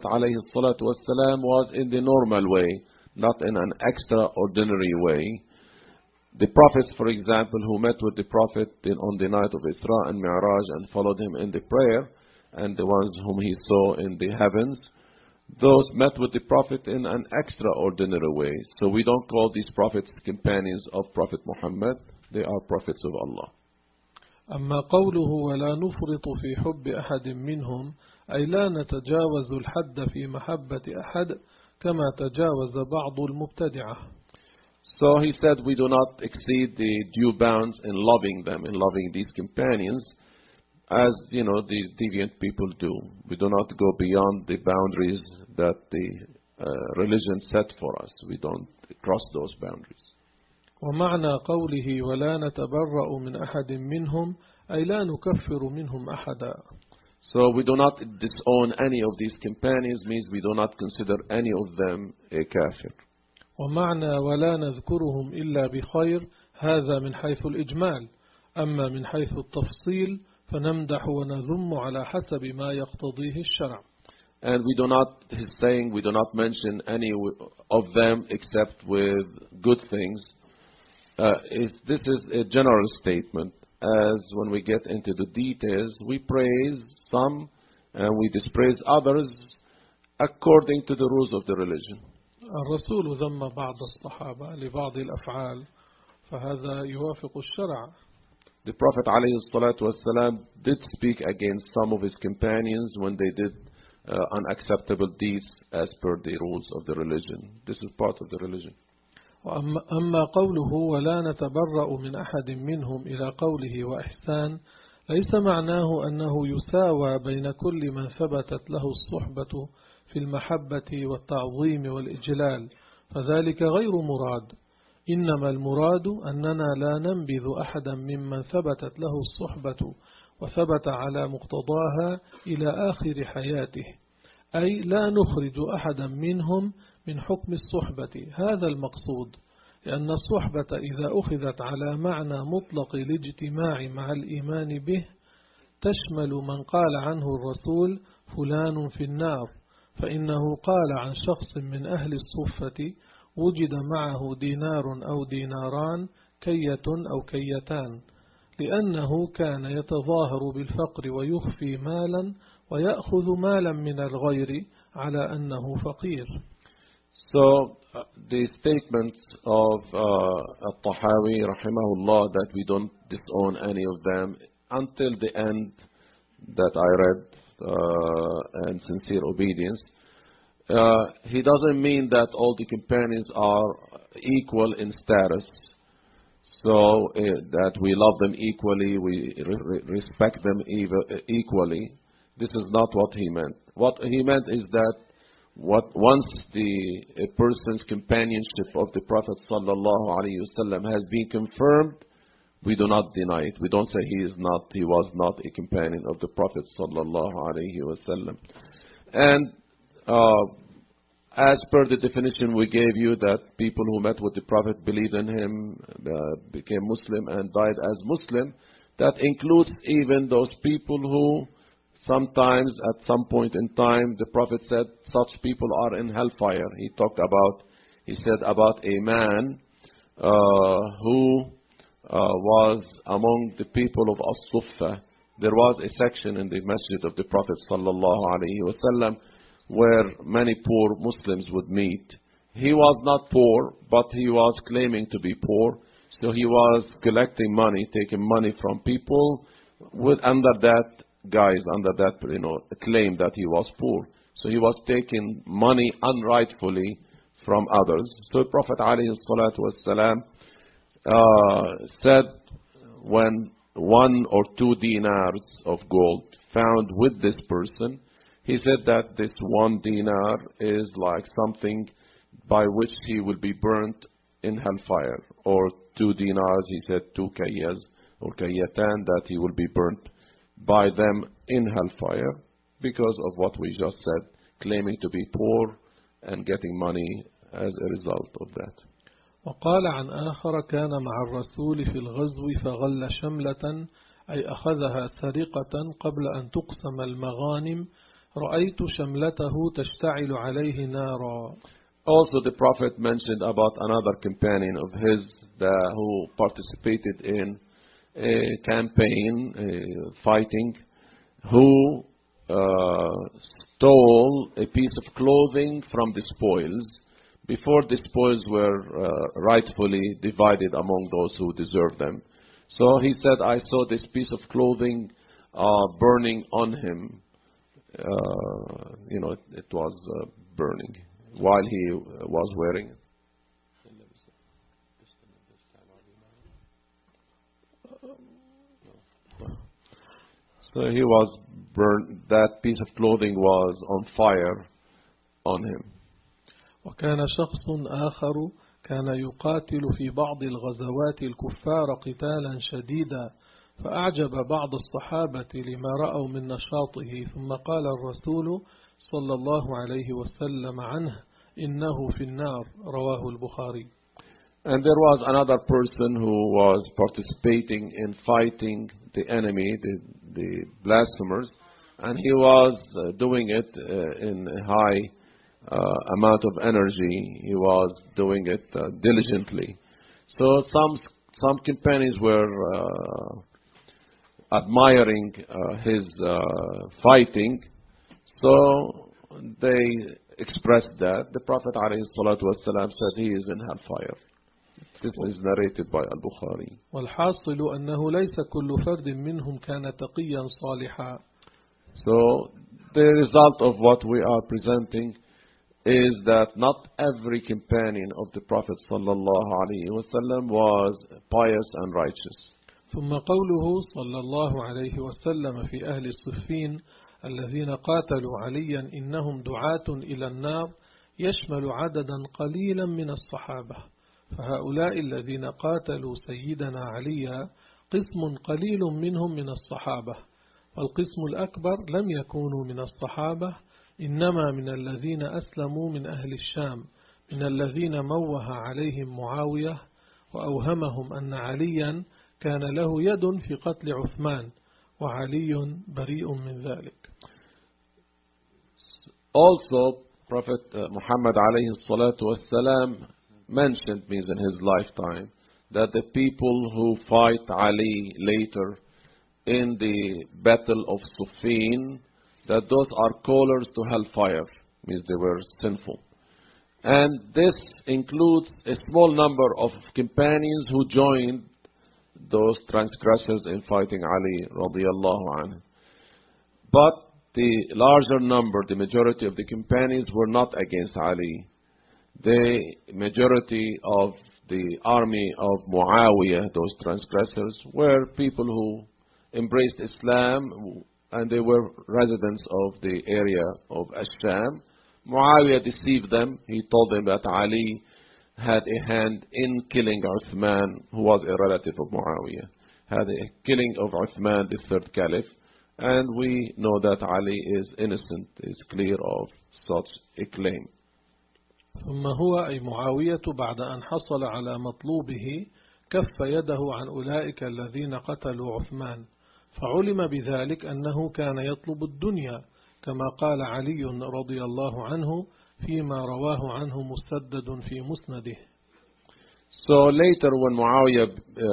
ﷺ was in the normal way, not in an extraordinary way. The prophets, for example, who met with the Prophet on the night of Isra and Mi'raj and followed him in the prayer, and the ones whom he saw in the heavens, those met with the Prophet in an extraordinary way. So we don't call these prophets companions of Prophet Muhammad. They are prophets of Allah. أما قوله ولا نفرط في حب أحد منهم أي لا نتجاوز الحد في محبة أحد كما تجاوز بعض المبتدعة. So he said we do not exceed the due bounds in loving them, in loving these companions, as the deviant people do. We do not go beyond the boundaries that the religion set for us. We don't cross those boundaries. ومعنى قوله ولا نتبرأ من أحد منهم أي لا نكفر منهم أحدا. So we do not disown any of these companions, means we do not consider any of them a kafir. ومعنى ولا نذكرهم إلا بخير هذا من حيث الإجمال. أما من حيث التفصيل فنمدح ونذم على حسب ما يقتضيه الشرع. And we do not, he's saying we do not mention any of them except with good things. This is a general statement, as when we get into the details, we praise some and we dispraise others according to the rules of the religion. الرسول ذم بعض الصحابة لبعض الأفعال فهذا يوافق الشرع. The Prophet ﷺ did speak against some of his companions when they did unacceptable deeds as per the rules of the religion. This is part of the religion. أما قوله ولا نتبرأ من أحد منهم إلى قوله وإحسان ليس معناه أنه يساوى بين كل من ثبتت له الصحبة في المحبة والتعظيم والإجلال، فذلك غير مراد. إنما المراد أننا لا ننبذ أحدا ممن ثبتت له الصحبة وثبت على مقتضاها إلى آخر حياته، أي لا نخرج أحدا منهم من حكم الصحبة، هذا المقصود. لأن الصحبة إذا أخذت على معنى مطلق الاجتماع مع الإيمان به تشمل من قال عنه الرسول فلان في النار، فإنه قال عن شخص من أهل الصفة وجد معه دينار أو ديناران كية أو كيتان، لأنه كان يتظاهر بالفقر ويخفي مالا ويأخذ مالا من الغير على أنه فقير. So the statements of Al-Tahawi rahimahullah that we don't disown any of them until the end that I read and sincere obedience, he doesn't mean that all the companions are equal in status, so that we love them equally, we respect them equally. This is not what he meant. What he meant is that once a person's companionship of the Prophet ﷺ has been confirmed, we do not deny it. We don't say he was not a companion of the Prophet ﷺ. And as per the definition we gave you, that people who met with the Prophet, believed in him, became Muslim and died as Muslim, that includes even those people who sometimes at some point in time the Prophet said such people are in hellfire. He said about a man who was among the people of As-Suffa. There was a section in the masjid of the Prophet ﷺ where many poor Muslims would meet. He was not poor, but he was claiming to be poor. So he was collecting money, taking money from people under that claim that he was poor. So he was taking money unrightfully from others. So Prophet ﷺ said, when 1 or 2 dinars of gold found with this person, he said that this 1 dinar is like something by which he will be burnt in hellfire. Or 2 dinars, he said 2 kayyas or kayyatan, that he will be burnt by them in hellfire because of what we just said, claiming to be poor and getting money as a result of that. وقال عن آخر كان مع الرسول في الغزو فغل شملة أي أخذها سرقة قبل أن تقسم المغانم رأيت شملته تشتعل عليه نارا. Also the Prophet mentioned about another companion of his who participated in a campaign, fighting, who stole a piece of clothing from the spoils before the spoils were rightfully divided among those who deserved them. So he said, I saw this piece of clothing burning on him. It was burning while he was wearing it. So he was burned, that piece of clothing was on fire on him. وكان شخص آخر كان يقاتل في بعض الغزوات الكفار قتالا شديدا فأعجب بعض الصحابة لما رأوا من نشاطه ثم قال الرسول صلى الله عليه وسلم عنه إنه في النار رواه البخاري. And there was another person who was participating in fighting the enemy, the blasphemers, and he was doing it in a high amount of energy. He was doing it diligently. So some companions were admiring his fighting. So they expressed that, the Prophet ﷺ said he is in hellfire. This is narrated by Al-Bukhari. والحاصل أنه ليس كل فرد منهم كان تقيا صالحا. So the result of what we are presenting is that not every companion of the Prophet ﷺ was pious and righteous. ثم قوله صلى الله عليه وسلم في أهل الصفين الذين قاتلوا عليا إنهم دعاة إلى النار يشمل عددا قليلا من الصحابة، فهؤلاء الذين قاتلوا سيدنا عليا قسم قليل منهم من الصحابة، والقسم الأكبر لم يكونوا من الصحابة، إنما من الذين أسلموا من أهل الشام، من الذين موه عليهم معاوية وأوهمهم أن عليا كان له يد في قتل عثمان وعلي بريء من ذلك. Also, Prophet Muhammad alayhi salatu wassalam mentioned means in his lifetime that the people who fight Ali later in the battle of Siffin, that those are callers to hellfire, means they were sinful. And this includes a small number of companions who joined those transgressors in fighting Ali radiallahu anhu. But the larger number, the majority of the companions were not against Ali. The majority of the army of Muawiyah, those transgressors, were people who embraced Islam and they were residents of the area of Ash-Sham. Muawiyah deceived them. He told them that Ali had a hand in killing Uthman, who was a relative of Muawiyah, had a killing of Uthman, the third caliph. And we know that Ali is innocent, is clear of such a claim. ثم هو أي معاوية بعد أن حصل على مطلوبه كف يده عن أولئك الذين قتلوا عثمان، فعلم بذلك أنه كان يطلب الدنيا كما قال علي رضي الله عنه فيما رواه عنه مسدد في مسنده. So later when Muawiyah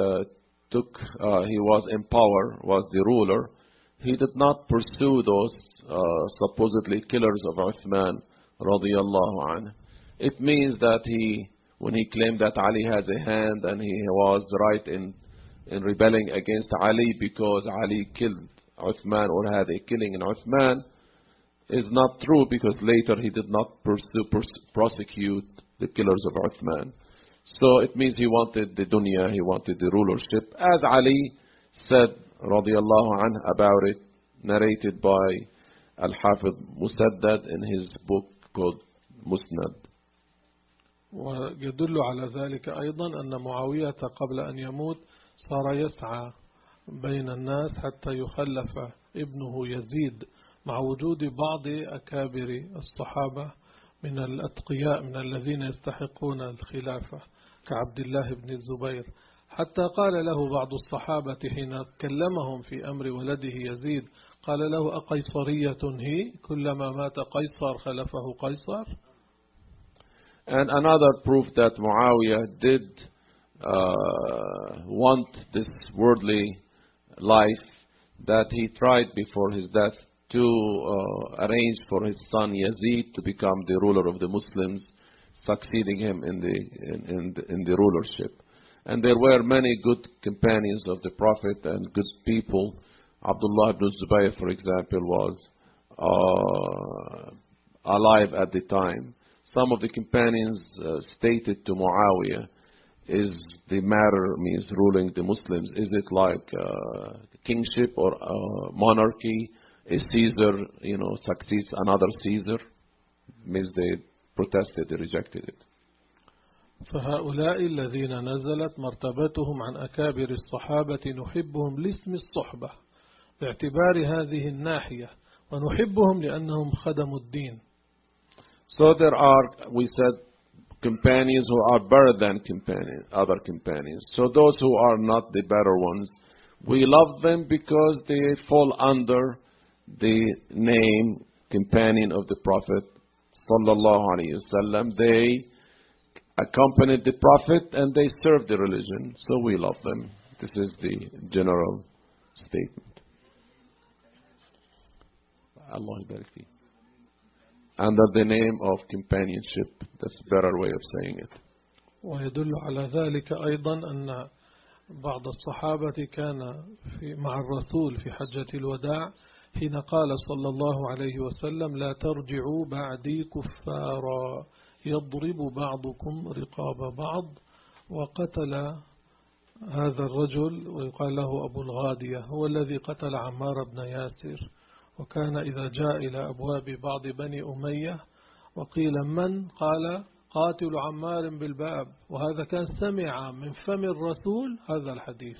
he was in power, was the ruler, he did not pursue those supposedly killers of Uthman radiyallahu anhu. It means that when he claimed that Ali has a hand and he was right in rebelling against Ali because Ali killed Uthman or had a killing in Uthman, is not true, because later he did not prosecute the killers of Uthman. So it means he wanted the dunya, he wanted the rulership, as Ali said radiyallahu anhu about it, narrated by Al-Hafidh Musaddad in his book called Musnad. ويدل على ذلك أيضا أن معاوية قبل أن يموت صار يسعى بين الناس حتى يخلف ابنه يزيد، مع وجود بعض أكابر الصحابة من الأتقياء من الذين يستحقون الخلافة كعبد الله بن الزبير، حتى قال له بعض الصحابة حين كلمهم في أمر ولده يزيد، قال له أقيصرية هي كلما مات قيصر خلفه قيصر. And another proof that Muawiyah did want this worldly life, that he tried before his death to arrange for his son Yazid to become the ruler of the Muslims, succeeding him in the rulership. And there were many good companions of the Prophet and good people. Abdullah ibn Zubayr, for example, was alive at the time. Some of the companions stated to Muawiyah, is the matter, means ruling the Muslims, is it like kingship or monarchy? A Caesar, succeeds another Caesar? Means they protested, they rejected it. فهؤلاء الذين نزلت مرتبتهم عن أكابر الصحابة نحبهم لاسم الصحبة باعتبار هذه الناحية، ونحبهم لأنهم خدموا الدين. So there are, we said, companions who are better than other companions. So those who are not the better ones, we love them because they fall under the name companion of the Prophet sallallahu alaihi wasallam. They accompanied the Prophet and they served the religion, so we love them. This is the general statement. Allah barik fi. under the name of companionship. That's a better way of saying it. ويدل على ذلك أيضا أن بعض الصحابة كان مع الرسول في حجة الوداع حين قال صلى الله عليه وسلم: لا ترجعوا بعدي كفارا يضرب بعضكم رقاب بعض. وقتل هذا الرجل ويقال له أبو الغادية هو الذي قتل عمار بن ياسر، وكان إذا جاء إلى أبواب بعض بني أمية وقيل من؟ قال: قاتل عمار بالباب. وهذا كان سمع من فم الرسول هذا الحديث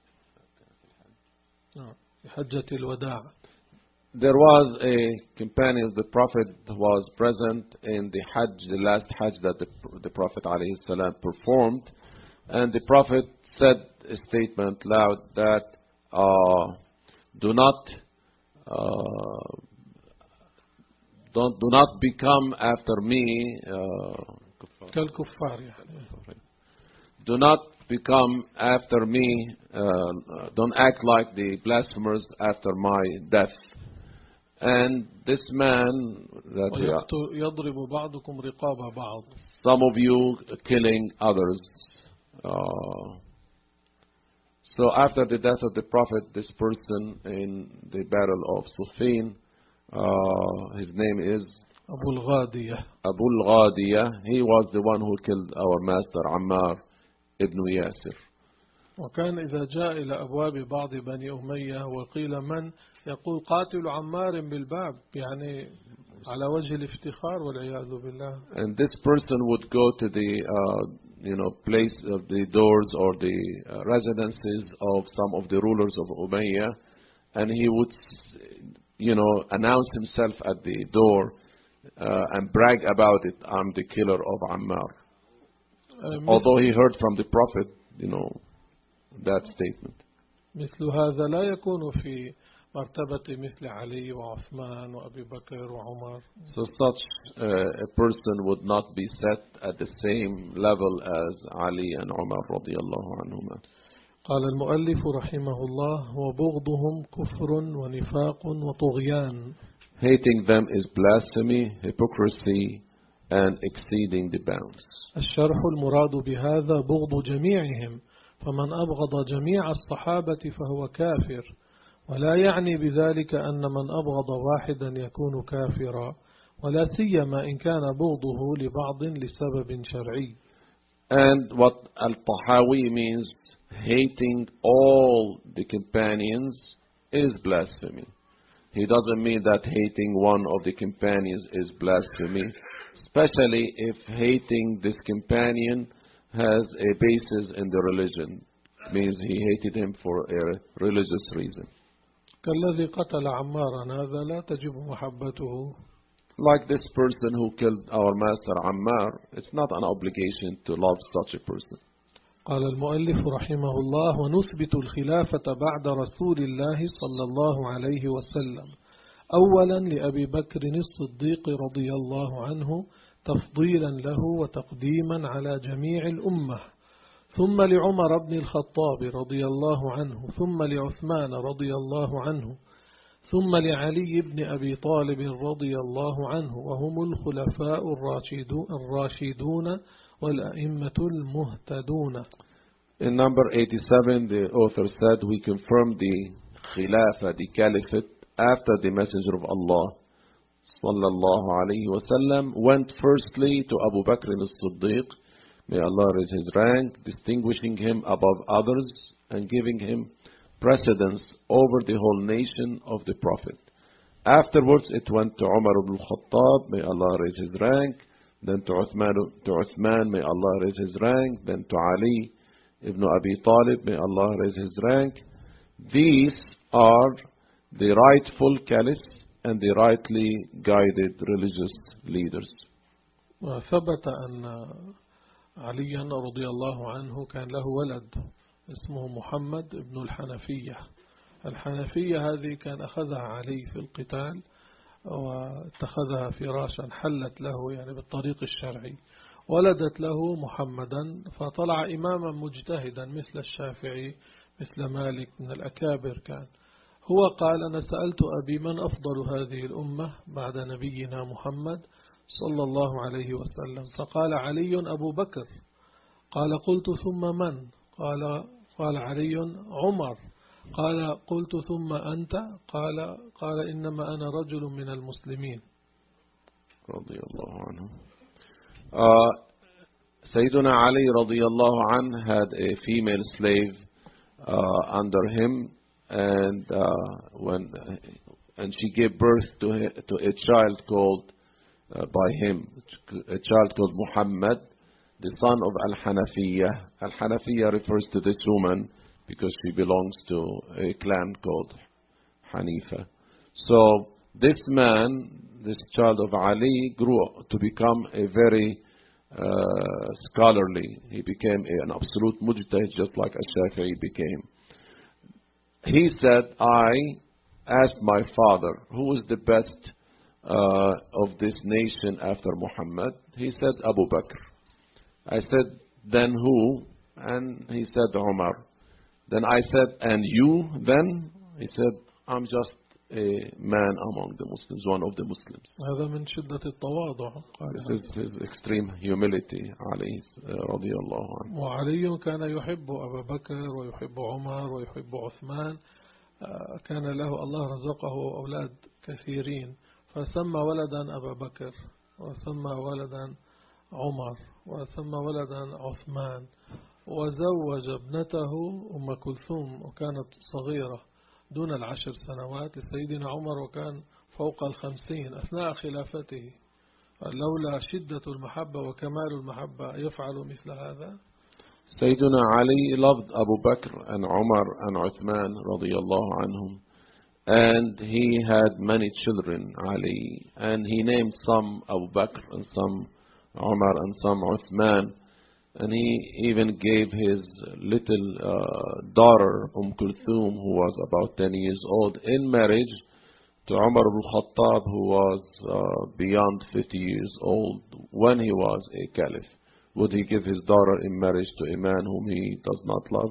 في حجة الوداع. There was a companion, the Prophet was present in the Hajj, the last Hajj that the Prophet ﷺ performed, and the Prophet said a statement loud that do not become after me كالكفار. Do not become after me, don't act like the blasphemers after my death. And this man that يضرب بعضكم رقاب بعض. Some of you killing others. So after the death of the Prophet, this person in the battle of Siffin, his name is Abu al-Ghadiyah. Abu al-Ghadiyah. He was the one who killed our master Ammar ibn Yasir. وكان إذا جاء إلى أبواب بعض بني أمية وقيل من؟ يقول: قاتل عمار بالباب، يعني على وجه الافتخار والعياذ بالله. And this person would go to the place of the doors or the residences of some of the rulers of Umayyah, and he would announce himself at the door and brag about it. I'm the killer of Ammar. Although he heard from the Prophet, that statement. مثل هذا لا يكون في مرتبة مثل علي وعثمان وأبي بكر وعمر. So such a person would not be set at the same level as Ali and Umar رضي الله عنهما. قال المؤلف رحمه الله: وبغضهم كفر ونفاق وطغيان. Hating them is blasphemy, hypocrisy, and exceeding the bounds. الشرح: المراد بهذا بغض جميعهم، فمن أبغض جميع الصحابة فهو كافر، ولا يعني بذلك أن من أبغض واحدا يكون كافرا، ولا سيما إن كان بغضه لبعض لسبب شرعي. And what Al-Tahawi means, hating all the companions is blasphemy. He doesn't mean that hating one of the companions is blasphemy, especially if hating this companion has a basis in the religion. It means he hated him for a religious reason. كالذي قتل عمارا هذا لا تجب محبته. Like this person who killed our master Ammar, it's not an obligation to love such a person. قال المؤلف رحمه الله: ونثبت الخلافة بعد رسول الله صلى الله عليه وسلم أولا لأبي بكر الصديق رضي الله عنه تفضيلا له وتقديما على جميع الأمة، ثم لعمر بن الخطاب رضي الله عنه، ثم لعثمان رضي الله عنه، ثم لعلي بن أبي طالب رضي الله عنه، وهم الخلفاء الراشدون والأئمة المهتدون. In number 87, the author said, we confirm the Khilafah, the Caliphate, after the Messenger of Allah sallallahu alayhi wa sallam went firstly to Abu Bakr as-Siddiq, may Allah raise his rank, distinguishing him above others and giving him precedence over the whole nation of the Prophet. Afterwards it went to Umar ibn al-Khattab, may Allah raise his rank, then to Uthman, may Allah raise his rank, then to Ali ibn Abi Talib, may Allah raise his rank. These are the rightful caliphs and the rightly guided religious leaders. وثبت أن عليا رضي الله عنه كان له ولد اسمه محمد ابن الحنفية. الحنفية هذه كان أخذها علي في القتال واتخذها فراشا حلت له يعني بالطريق الشرعي، ولدت له محمدا فطلع إماما مجتهدا مثل الشافعي مثل مالك من الأكابر كان. هو قال أنا سألت أبي من أفضل هذه الأمة بعد نبينا محمد صلى الله عليه وسلم، فقال علي أبو بكر. قال قلت ثم من؟ قال علي عمر. قال قلت ثم أنت؟ قال إنما أنا رجل من المسلمين. رضي الله عنه. Sayyidina Ali radiyallahu anh had a female slave under him, and she gave birth to a child called by him, a child called Muhammad, the son of Al-Hanafiyyah. Al-Hanafiyyah refers to this woman because she belongs to a clan called Hanifa. So this man, this child of Ali, grew to become a very scholarly. He became an absolute mujtahid, just like Ash-Shafi'i became. He said, I asked my father, who is the best of this nation after Muhammad? He said, Abu Bakr. I said, then who? And he said, Umar. Then I said, and you then? He said, I'm just a man among the Muslims, one of the Muslims. هذا من شدة التواضع. This is his extreme humility, Ali رضي الله عنه. وعلي كان يحب أبا بكر ويحب عمر ويحب عثمان. كان له الله رزقه أولاد كثيرين، فسمى ولدا أبا بكر، وسمى ولدا عمر، وسمى ولدا عثمان، وزوج ابنته أم كلثوم وكانت صغيرة دون 10 سنوات لسيدنا عمر، وكان فوق 50 أثناء خلافته. لولا شدة المحبة وكمال المحبة يفعل مثل هذا. Sayyidina Ali loved Abu Bakr and Umar and Uthman radiyallahu anhum, and he had many children, Ali, and he named some Abu Bakr and some Umar and some Uthman, and he even gave his little daughter Kulthum, who was about 10 years old, in marriage to Umar ibn Khattab, who was beyond 50 years old when he was a caliph. Would he give his daughter in marriage to a man whom he does not love?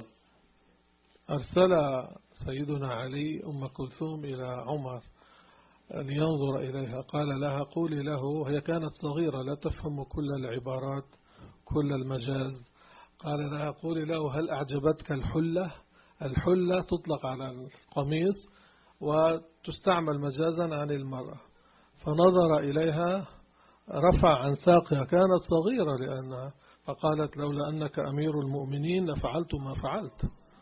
أرسل سيدنا علي أم كلثوم إلى عمر لينظر إليها، قال لها قولي له، هي كانت صغيرة لا تفهم كل العبارات كل المجاز، قال لها قولي له هل أعجبتك الحلة؟ الحلة تطلق على القميص وتستعمل مجازا عن المرأة. فنظر إليها، رفع عن ساقها، كانت صغيرة لأنها، فقالت لولا أنك أمير المؤمنين لفعلت ما فعلت.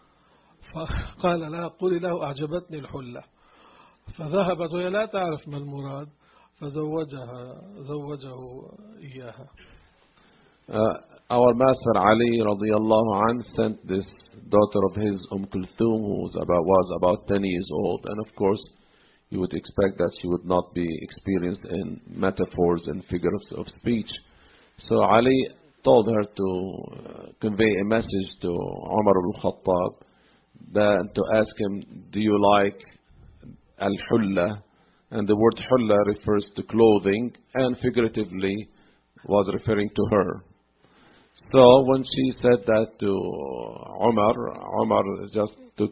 فقال لها قولي له أعجبتني الحلة. فذهبت وهي لا تعرف ما المراد، زوجه إياها. Our master Ali radiyallahu anh sent this daughter of his Kulthum, who was about 10 years old, and of course you would expect that she would not be experienced in metaphors and figures of speech. So Ali told her to convey a message to Umar ibn Khattab, to ask him, do you like al-hulla? And the word hulla refers to clothing, and figuratively was referring to her. So when she said that to Umar just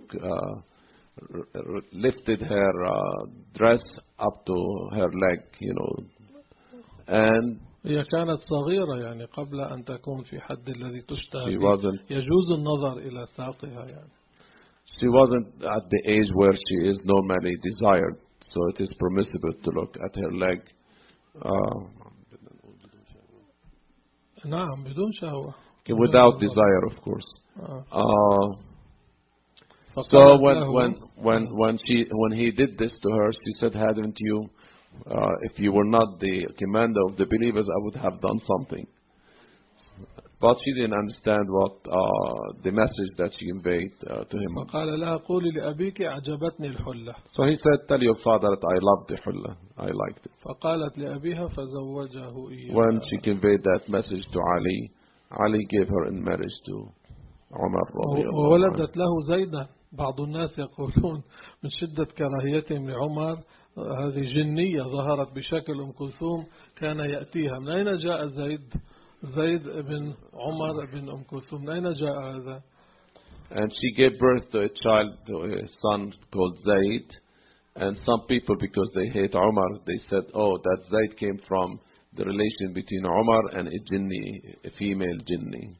lifted her dress up to her leg, and هي كانت صغيرة يعني قبل أن تكون في حد الذي تشتهى يجوز النظر إلى ساقها يعني. She wasn't at the age where she is normally desired, so it is permissible to look at her leg. نعم بدون شهوة. Without desire, of course. So when he did this to her, she said, hadn't you, if you were not the commander of the believers, I would have done something. But she didn't understand what the message that she conveyed to him. فقال لها قولي لأبيك أعجبتني الحلة. So he said, tell your father that I love the hulla. I liked it. فقالت لأبيها فزوجه إياها. When she conveyed that message to Ali, Ali gave her in marriage to Umar رضي الله عنه. وولدت له زيدا. بعض الناس يقولون من شدة كراهيتهم لعمر هذه جنية ظهرت بشكل كلثوم كان يأتيها. من أين جاء زيد بن عمر بن كلثوم؟ من أين جاء هذا؟ And she gave birth to a child, to a son called Zayd. And some people, because they hate Umar, they said, oh, that Zayd came from the relation between Umar and a jinni, a female jinni.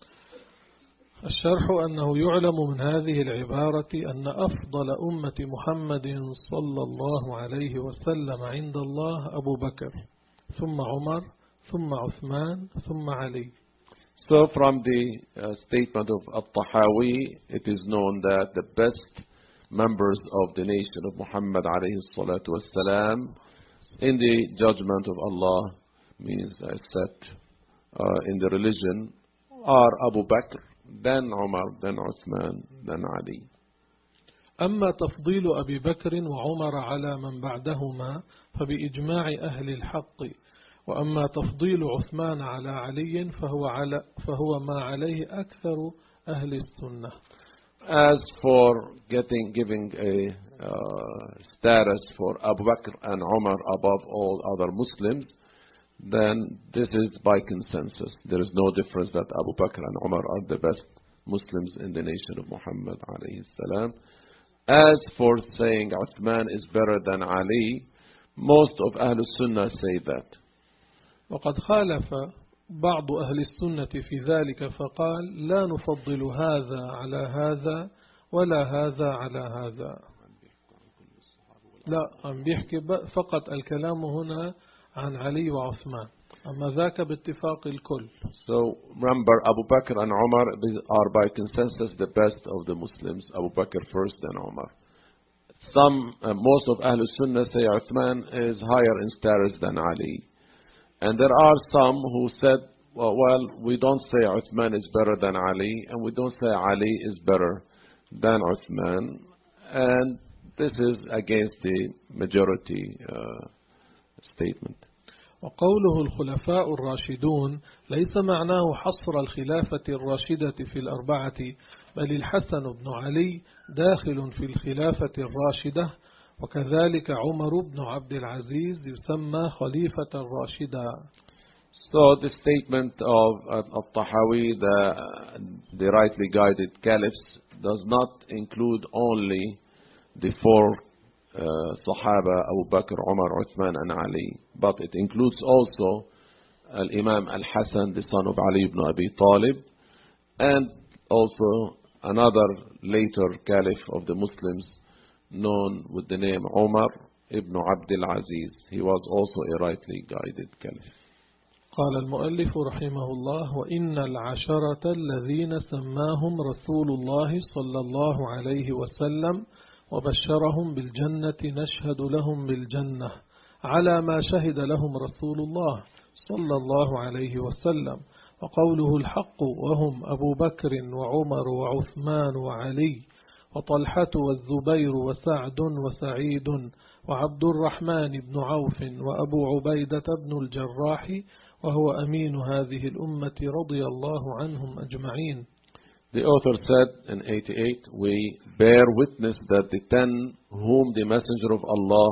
الشرح أنه يعلم من هذه العبارة أن أفضل أمة محمد صلى الله عليه وسلم عند الله أبو بكر ثم عمر ثم عثمان ثم علي. So from the statement of At-Tahawi, it is known that the best members of the nation of Muhammad alayhi salatu wassalam in the judgment of Allah, means as said in the religion, are Abu Bakr, then Umar, then Uthman, then Ali. أما تفضيل أبي بكر وعمر على من بعدهما فبإجماع أهل الحق، وأما تفضيل عثمان على علي فهو ما عليه أكثر أهل السنة. As for giving a status for Abu Bakr and Umar above all other Muslims, then this is by consensus. There is no difference that Abu Bakr and Umar are the best Muslims in the nation of Muhammad alayhi salam. As for saying Uthman is better than Ali, most of Ahlul Sunnah say that. وقد خالف بعض أهل السنة في ذلك فقال لا نفضل هذا على هذا ولا هذا على هذا. لا، عم بيحكي فقط الكلام هنا عن علي وعثمان، أما ذاك باتفاق الكل. So remember, Abu Bakr and Umar are by consensus the best of the Muslims. Abu Bakr first, then Umar. Most of Ahlul Sunnah say Uthman is higher in status than Ali. And there are some who said, well, we don't say Uthman is better than Ali, and we don't say Ali is better than Uthman. And this is against the majority statement. وقوله الخلفاء الراشدون ليس معناه حصر الخلافة الراشدة في الأربعة، بل الحسن بن علي داخل في الخلافة الراشدة، وكذلك عمر بن عبد العزيز يسمى خليفة الراشدة. So the statement of Tahawi, the rightly guided caliphs, does not include only the four Sahaba, Abu Bakr, Umar, Uthman and Ali, but it includes also Al-Imam Al-Hasan, the son of Ali ibn Abi Talib, and also another later caliph of the Muslims known with the name Umar ibn Abdul Aziz. He was also a rightly guided caliph. قال المؤلف رحمه الله: وإن العشرة الذين سماهم رسول الله صلى الله عليه وسلم وبشرهم بالجنة نشهد لهم بالجنة على ما شهد لهم رسول الله صلى الله عليه وسلم، وقوله الحق وهم أبو بكر وعمر وعثمان وعلي وطلحة والزبير وسعد وسعيد وعبد الرحمن بن عوف وأبو عبيدة بن الجراح وهو أمين هذه الأمة رضي الله عنهم أجمعين. The author said in 88, we bear witness that the 10 whom the Messenger of Allah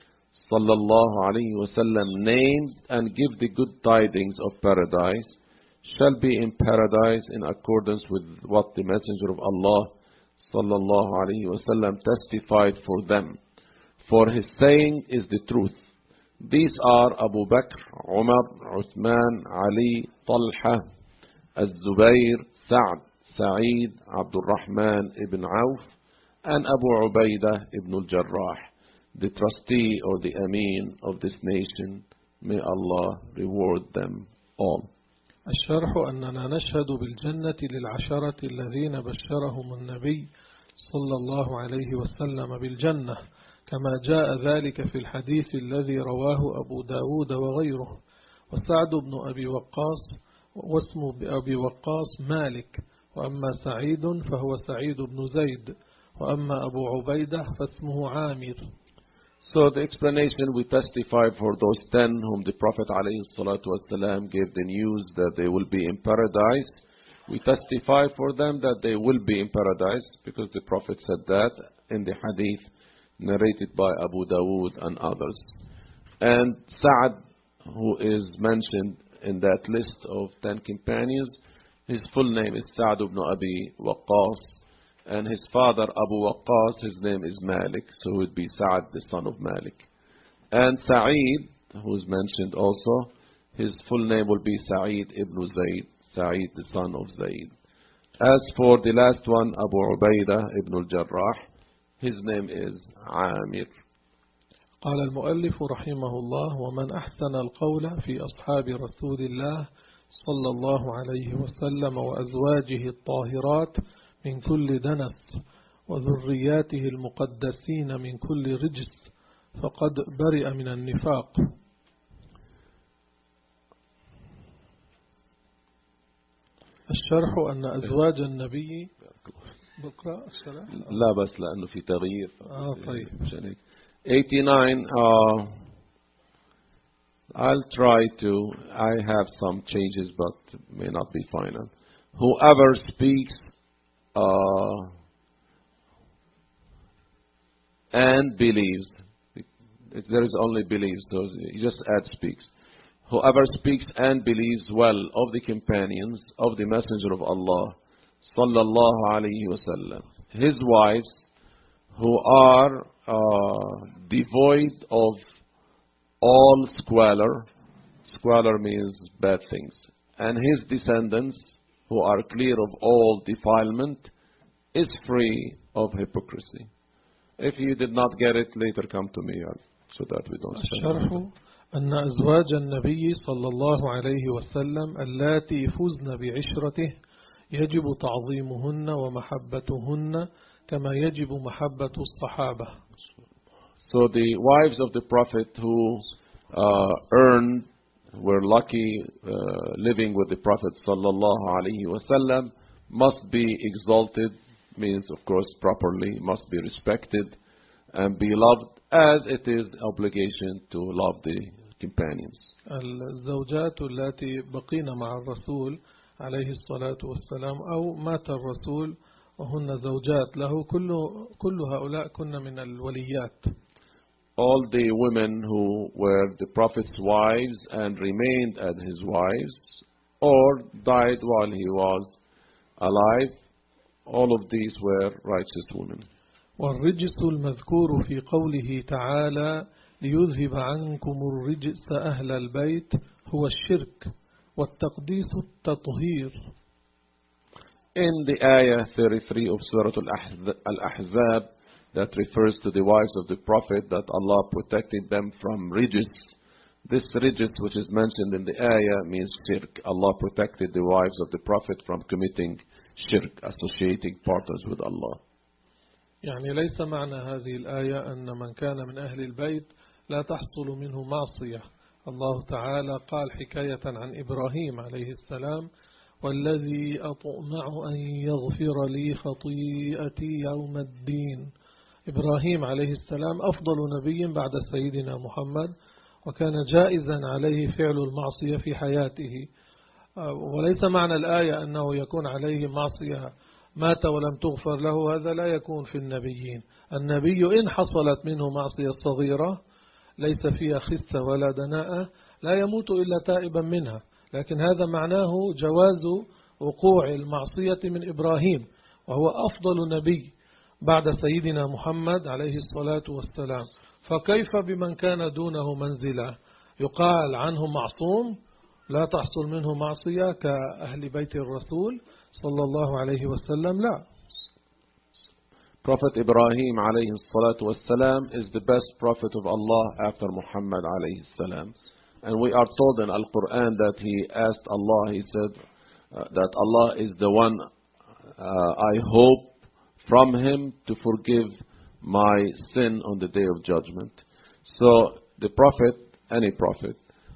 sallallahu alayhi wasallam named and give the good tidings of paradise shall be in paradise in accordance with what the Messenger of Allah sallallahu alayhi wasallam testified for them. For his saying is the truth. These are Abu Bakr, Umar, Uthman, Ali, Talha, Az-Zubayr, Sa'd, Sa'id, Abdul Rahman ibn Auf, and Abu Ubaidah ibn al-Jarrah, the trustee or the Amin of this nation. May Allah reward them all. الشرح أننا نشهد بالجنة للعشرة الذين بشرهم النبي صلى الله عليه وسلم بالجنة، كما جاء ذلك في الحديث الذي رواه أبو داود وغيره. وسعد بن أبي وقاص واسم أبي وقاص مالك، وأما سعيد فهو سعيد بن زيد، وأما أبو عبيدة فاسمه عامر. So the explanation, we testify for those 10 whom the Prophet ﷺ gave the news that they will be in paradise. We testify for them that they will be in paradise because the Prophet said that in the hadith narrated by Abu Dawood and others. And Sa'd, who is mentioned in that list of 10 companions, his full name is Sa'd ibn Abi Waqqas, and his father Abu Waqqas, his name is Malik, so it would be Sa'ad, the son of Malik. And Sa'id, who is mentioned also, his full name will be Sa'id ibn Zayd, Sa'id the son of Zayd. As for the last one, Abu Ubaidah ibn al-Jarrah, his name is Amir. قال المؤلف رحمه الله: ومن أحسن القول في أصحاب رسول الله صلى الله عليه وسلم وأزواجه الطاهرات من كل دنس وذرياته المقدسين من كل رجس فقد برئ من النفاق. الشرح أن أزواج النبي بقرأ الشرح؟ لا بس لأنه في تغيير. طيب. 89, I'll try to, I have some changes but may not be final. Whoever speaks and believes, there is only believes, so you just add speaks. Whoever speaks and believes well of the companions of the Messenger of Allah sallallahu alayhi wasallam, his wives who are devoid of all squalor means bad things, and his descendants who are clear of all defilement, is free of hypocrisy. If you did not get it, later come to me so that we don't spend. أن أزواج النبي صلى الله عليه وسلم اللاتي فزن بعشرته يجب تعظيمهن ومحبتهن كما يجب محبة الصحابة. So the wives of the Prophet who were lucky living with the Prophet sallallahu alaihi wasallam must be exalted, means of course properly, must be respected and be loved as it is obligation to love the companions. الزوجات التي بقين مع الرسول عليه الصلاة والسلام أو مات الرسول وهن زوجات له كل هؤلاء كن من الوليات. All the women who were the Prophet's wives and remained as his wives or died while he was alive, all of these were righteous women. والرجس المذكور في قوله تعالى ليذهب عنكم الرجس أهل البيت هو الشرك والتقديس التطهير. In the ayah 33 of Surah Al-Ahzab that refers to the wives of the Prophet that Allah protected them from rijis. This rijis which is mentioned in the ayah means shirk. Allah protected the wives of the Prophet from committing shirk, associating partners with Allah. يعني ليس معنى هذه الآية أن من كان من أهل البيت لا تحصل منه معصية. الله تعالى قال حكاية عن إبراهيم عليه السلام والذي أطمع أن يغفر لي خطيئتي يوم الدين. إبراهيم عليه السلام أفضل نبي بعد سيدنا محمد وكان جائزا عليه فعل المعصية في حياته، وليس معنى الآية أنه يكون عليه معصية مات ولم تغفر له، هذا لا يكون في النبيين. النبي إن حصلت منه معصية صغيرة ليس فيها خسة ولا دناءة لا يموت إلا تائبا منها، لكن هذا معناه جواز وقوع المعصية من إبراهيم وهو أفضل نبي بعد سيدنا محمد عليه الصلاة والسلام. فكيف بمن كان دونه منزلة يقال عنه معصوم لا تحصل منه معصية كأهل بيت الرسول صلى الله عليه وسلم؟ لا. Prophet Ibrahim alayhi salatu wassalam is the best prophet of Allah after Muhammad alayhi salam. And we are told in Al-Quran that he asked Allah, he said that Allah is the one I hope from him to forgive my sin on the day of judgment. So the prophet, any prophet,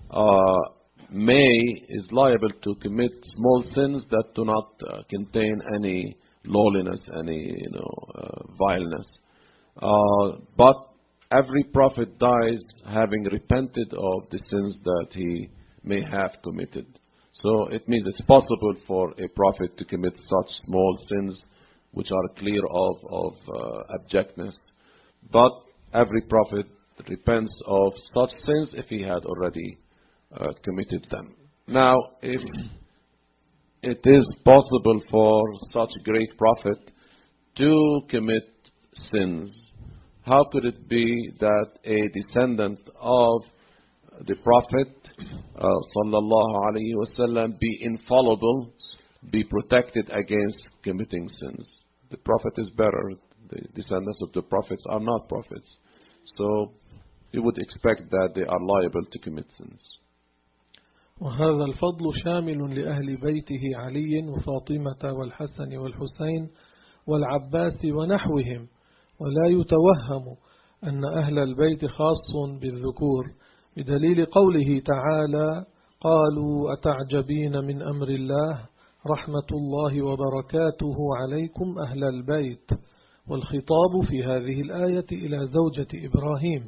is liable to commit small sins that do not contain any lowliness, any vileness. But every prophet dies having repented of the sins that he may have committed. So it means it's possible for a prophet to commit such small sins which are clear of abjectness. But every prophet repents of such sins if he had already committed them. Now, if it is possible for such a great prophet to commit sins. How could it be that a descendant of the Prophet sallallahu alaihi wasallam be infallible, be protected against committing sins? The Prophet is better. The descendants of the prophets are not prophets. So you would expect that they are liable to commit sins. وهذا الفضل شامل لأهل بيته علي وفاطمة والحسن والحسين والعباس ونحوهم، ولا يتوهم أن أهل البيت خاص بالذكور، بدليل قوله تعالى: قالوا أتعجبين من أمر الله رحمة الله وبركاته عليكم أهل البيت. والخطاب في هذه الآية إلى زوجة إبراهيم.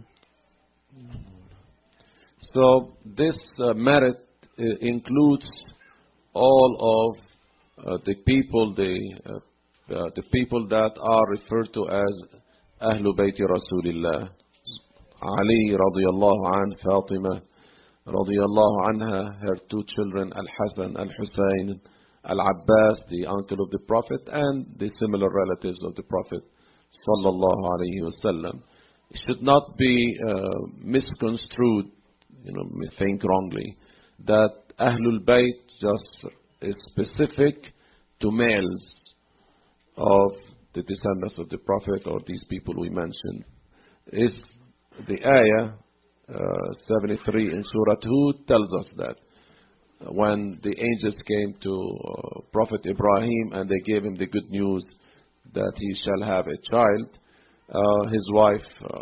So this merit includes all of the people, the people that are referred to as Ahlul Bayt Rasulillah. Ali radiyallahu anh, Fatima radiyallahu anha, her two children, Al-Hasan, Al-Husayn, Al-Abbas, the uncle of the Prophet, and the similar relatives of the Prophet sallallahu alayhi wasallam. It should not be misconstrued, think wrongly, that Ahlul Bayt just is specific to males of the descendants of the Prophet or these people we mentioned. Is the ayah 73 in Surah Hud tells us that when the angels came to Prophet Ibrahim and they gave him the good news that he shall have a child, his wife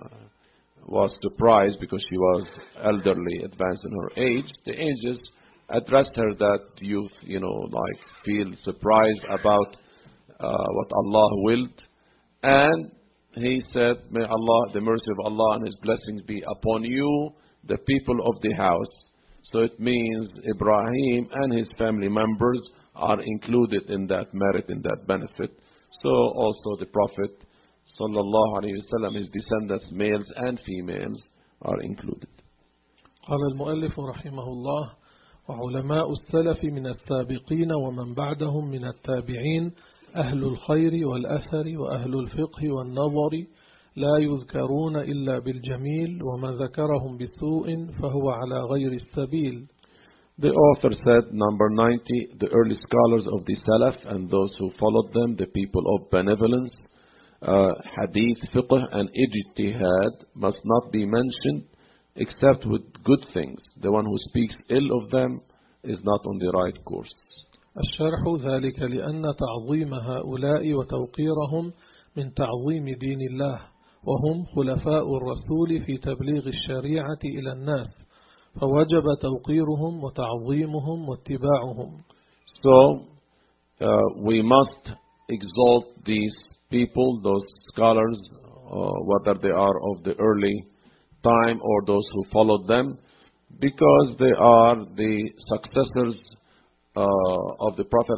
was surprised because she was elderly, advanced in her age. The angels addressed her that you feel surprised about what Allah willed, and he said, may Allah, the mercy of Allah and His blessings be upon you, the people of the house. So it means Ibrahim and his family members are included in that merit, in that benefit. So also the Prophet sallallahu alayhi wasallam, his descendants, males and females, are included. قال المؤلف رحمه الله: وعلماء السلف من السابقين ومن بعدهم من التابعين أهل الخير والأثر وأهل الفقه والنظر لا يذكرون إلا بالجميل، وما ذكرهم بسوء فهو على غير السبيل. The author said, number 90, the early scholars of the Salaf and those who followed them, the people of benevolence, hadith, fiqh and ijtihad must not be mentioned except with good things. The one who speaks ill of them is not on the right course. الشرح: ذلك لأن تعظيم هؤلاء وتوقيرهم من تعظيم دين الله، وهم خلفاء الرسول في تبليغ الشريعة إلى الناس، فوجب توقيرهم وتعظيمهم واتباعهم. So we must exalt these people, those scholars, whether they are of the early time or those who followed them, because they are the successors of the Prophet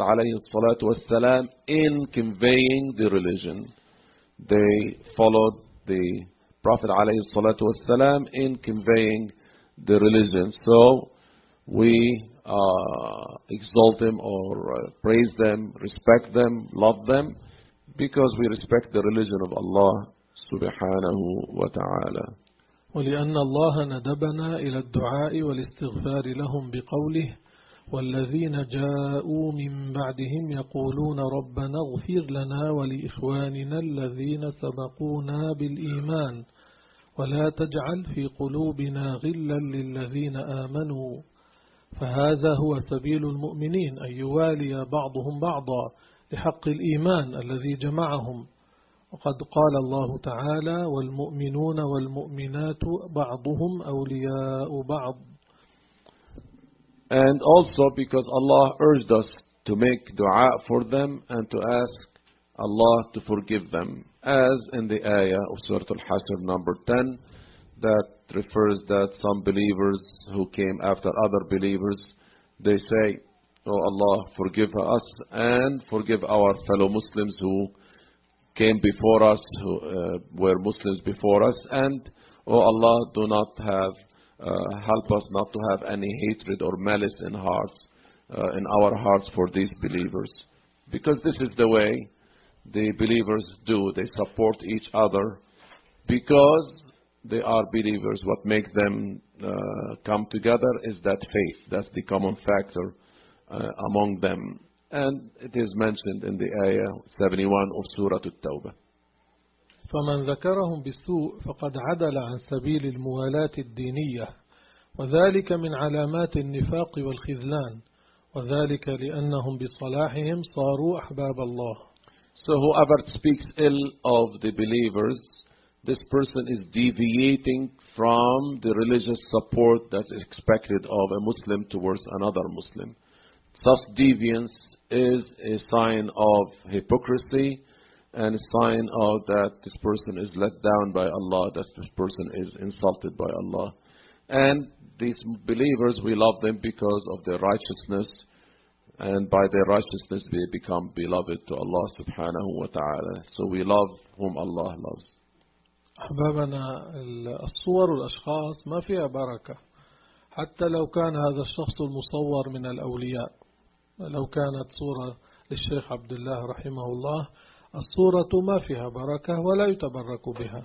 ﷺ in conveying the religion. They followed the Prophet ﷺ in conveying the religion. So we exalt them or praise them, respect them, love them, because we respect the religion of Allah subhanahu wa ta'ala. ولأن الله ندبنا إلى الدعاء والاستغفار لهم بقوله: والذين جاءوا من بعدهم يقولون ربنا اغفر لنا ولإخواننا الذين سبقونا بالإيمان ولا تجعل في قلوبنا غلا للذين آمنوا. فهذا هو سبيل المؤمنين، أن يوالي بعضهم بعضا لحق الإيمان الذي جمعهم. وقد قال الله تعالى: والمؤمنون والمؤمنات بعضهم أولياء بعض. And also because Allah urged us to make dua for them and to ask Allah to forgive them, as in the ayah of Surah Al-Hasr number 10 that refers that some believers who came after other believers, they say, oh Allah, forgive us and forgive our fellow Muslims who came before us, who were Muslims before us, and oh Allah, do not have help us not to have any hatred or malice in our hearts for these believers, because this is the way the believers do. They support each other because they are believers. What makes them come together is that faith. That's the common factor among them. And it is mentioned in the ayah 71 of Surah At-Tawbah. فمن ذكرهم بالسوء فقد عدل عن سبيل الموالاة الدينية، وذلك من علامات النفاق والخذلان، وذلك لأنهم بصلاحهم صاروا أحباب الله. So whoever speaks ill of the believers, this person is deviating from the religious support that's expected of a Muslim towards another Muslim. Such deviance is a sign of hypocrisy and a sign of that this person is let down by Allah, that this person is insulted by Allah. And these believers, we love them because of their righteousness, and by their righteousness they become beloved to Allah subhanahu wa ta'ala. So we love whom Allah loves. أحبابنا، الصور والأشخاص ما فيها بركة، حتى لو كان هذا الشخص المصور من الأولياء. لو كانت صورة للشيخ عبد الله رحمه الله، الصورة ما فيها بركة ولا يتبرك بها.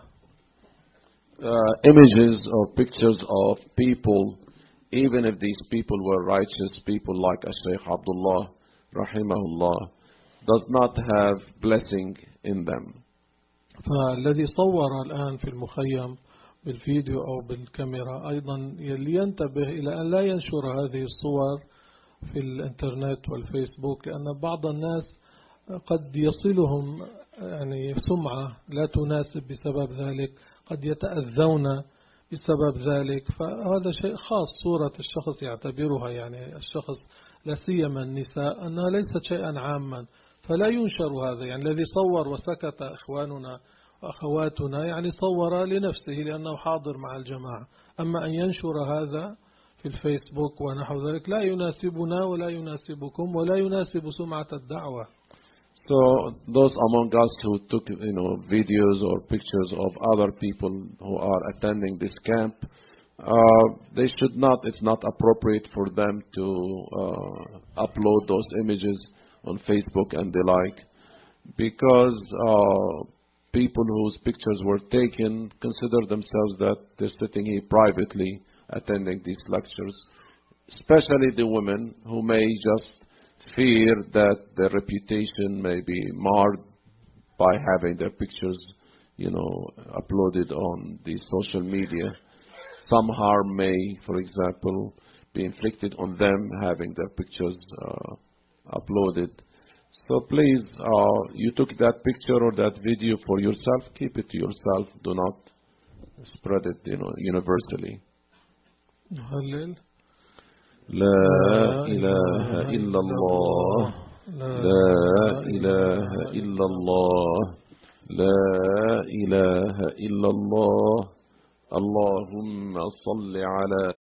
Images or pictures of people, even if these people were righteous people like Shaykh Abdullah rahimahullah, does not have blessing in them. فالذي صور الآن في المخيم بالفيديو أو بالكاميرا أيضا لينتبه إلى أن لا ينشر هذه الصور في الإنترنت والفيسبوك، لأن بعض الناس قد يصلهم يعني سمعة لا تناسب بسبب ذلك، قد يتأذون بسبب ذلك. فهذا شيء خاص، صورة الشخص يعتبرها يعني الشخص لا سيما النساء أنها ليست شيئا عاما، فلا ينشر هذا. يعني الذي صور وسكت إخواننا وأخواتنا يعني صور لنفسه لأنه حاضر مع الجماعة، أما أن ينشر هذا في الفيسبوك ونحو ذلك لا يناسبنا ولا يناسبكم ولا يناسب سمعة الدعوة. So those among us who took videos or pictures of other people who are attending this camp, they should not, it's not appropriate for them to upload those images on Facebook and the like, because people whose pictures were taken consider themselves that they're sitting here privately attending these lectures, especially the women who may just fear that their reputation may be marred by having their pictures, uploaded on the social media. Some harm may, for example, be inflicted on them having their pictures uploaded. So please, you took that picture or that video for yourself, keep it to yourself. Do not spread it, universally. لا إله إلا الله لا إله إلا الله لا إله إلا الله اللهم صل على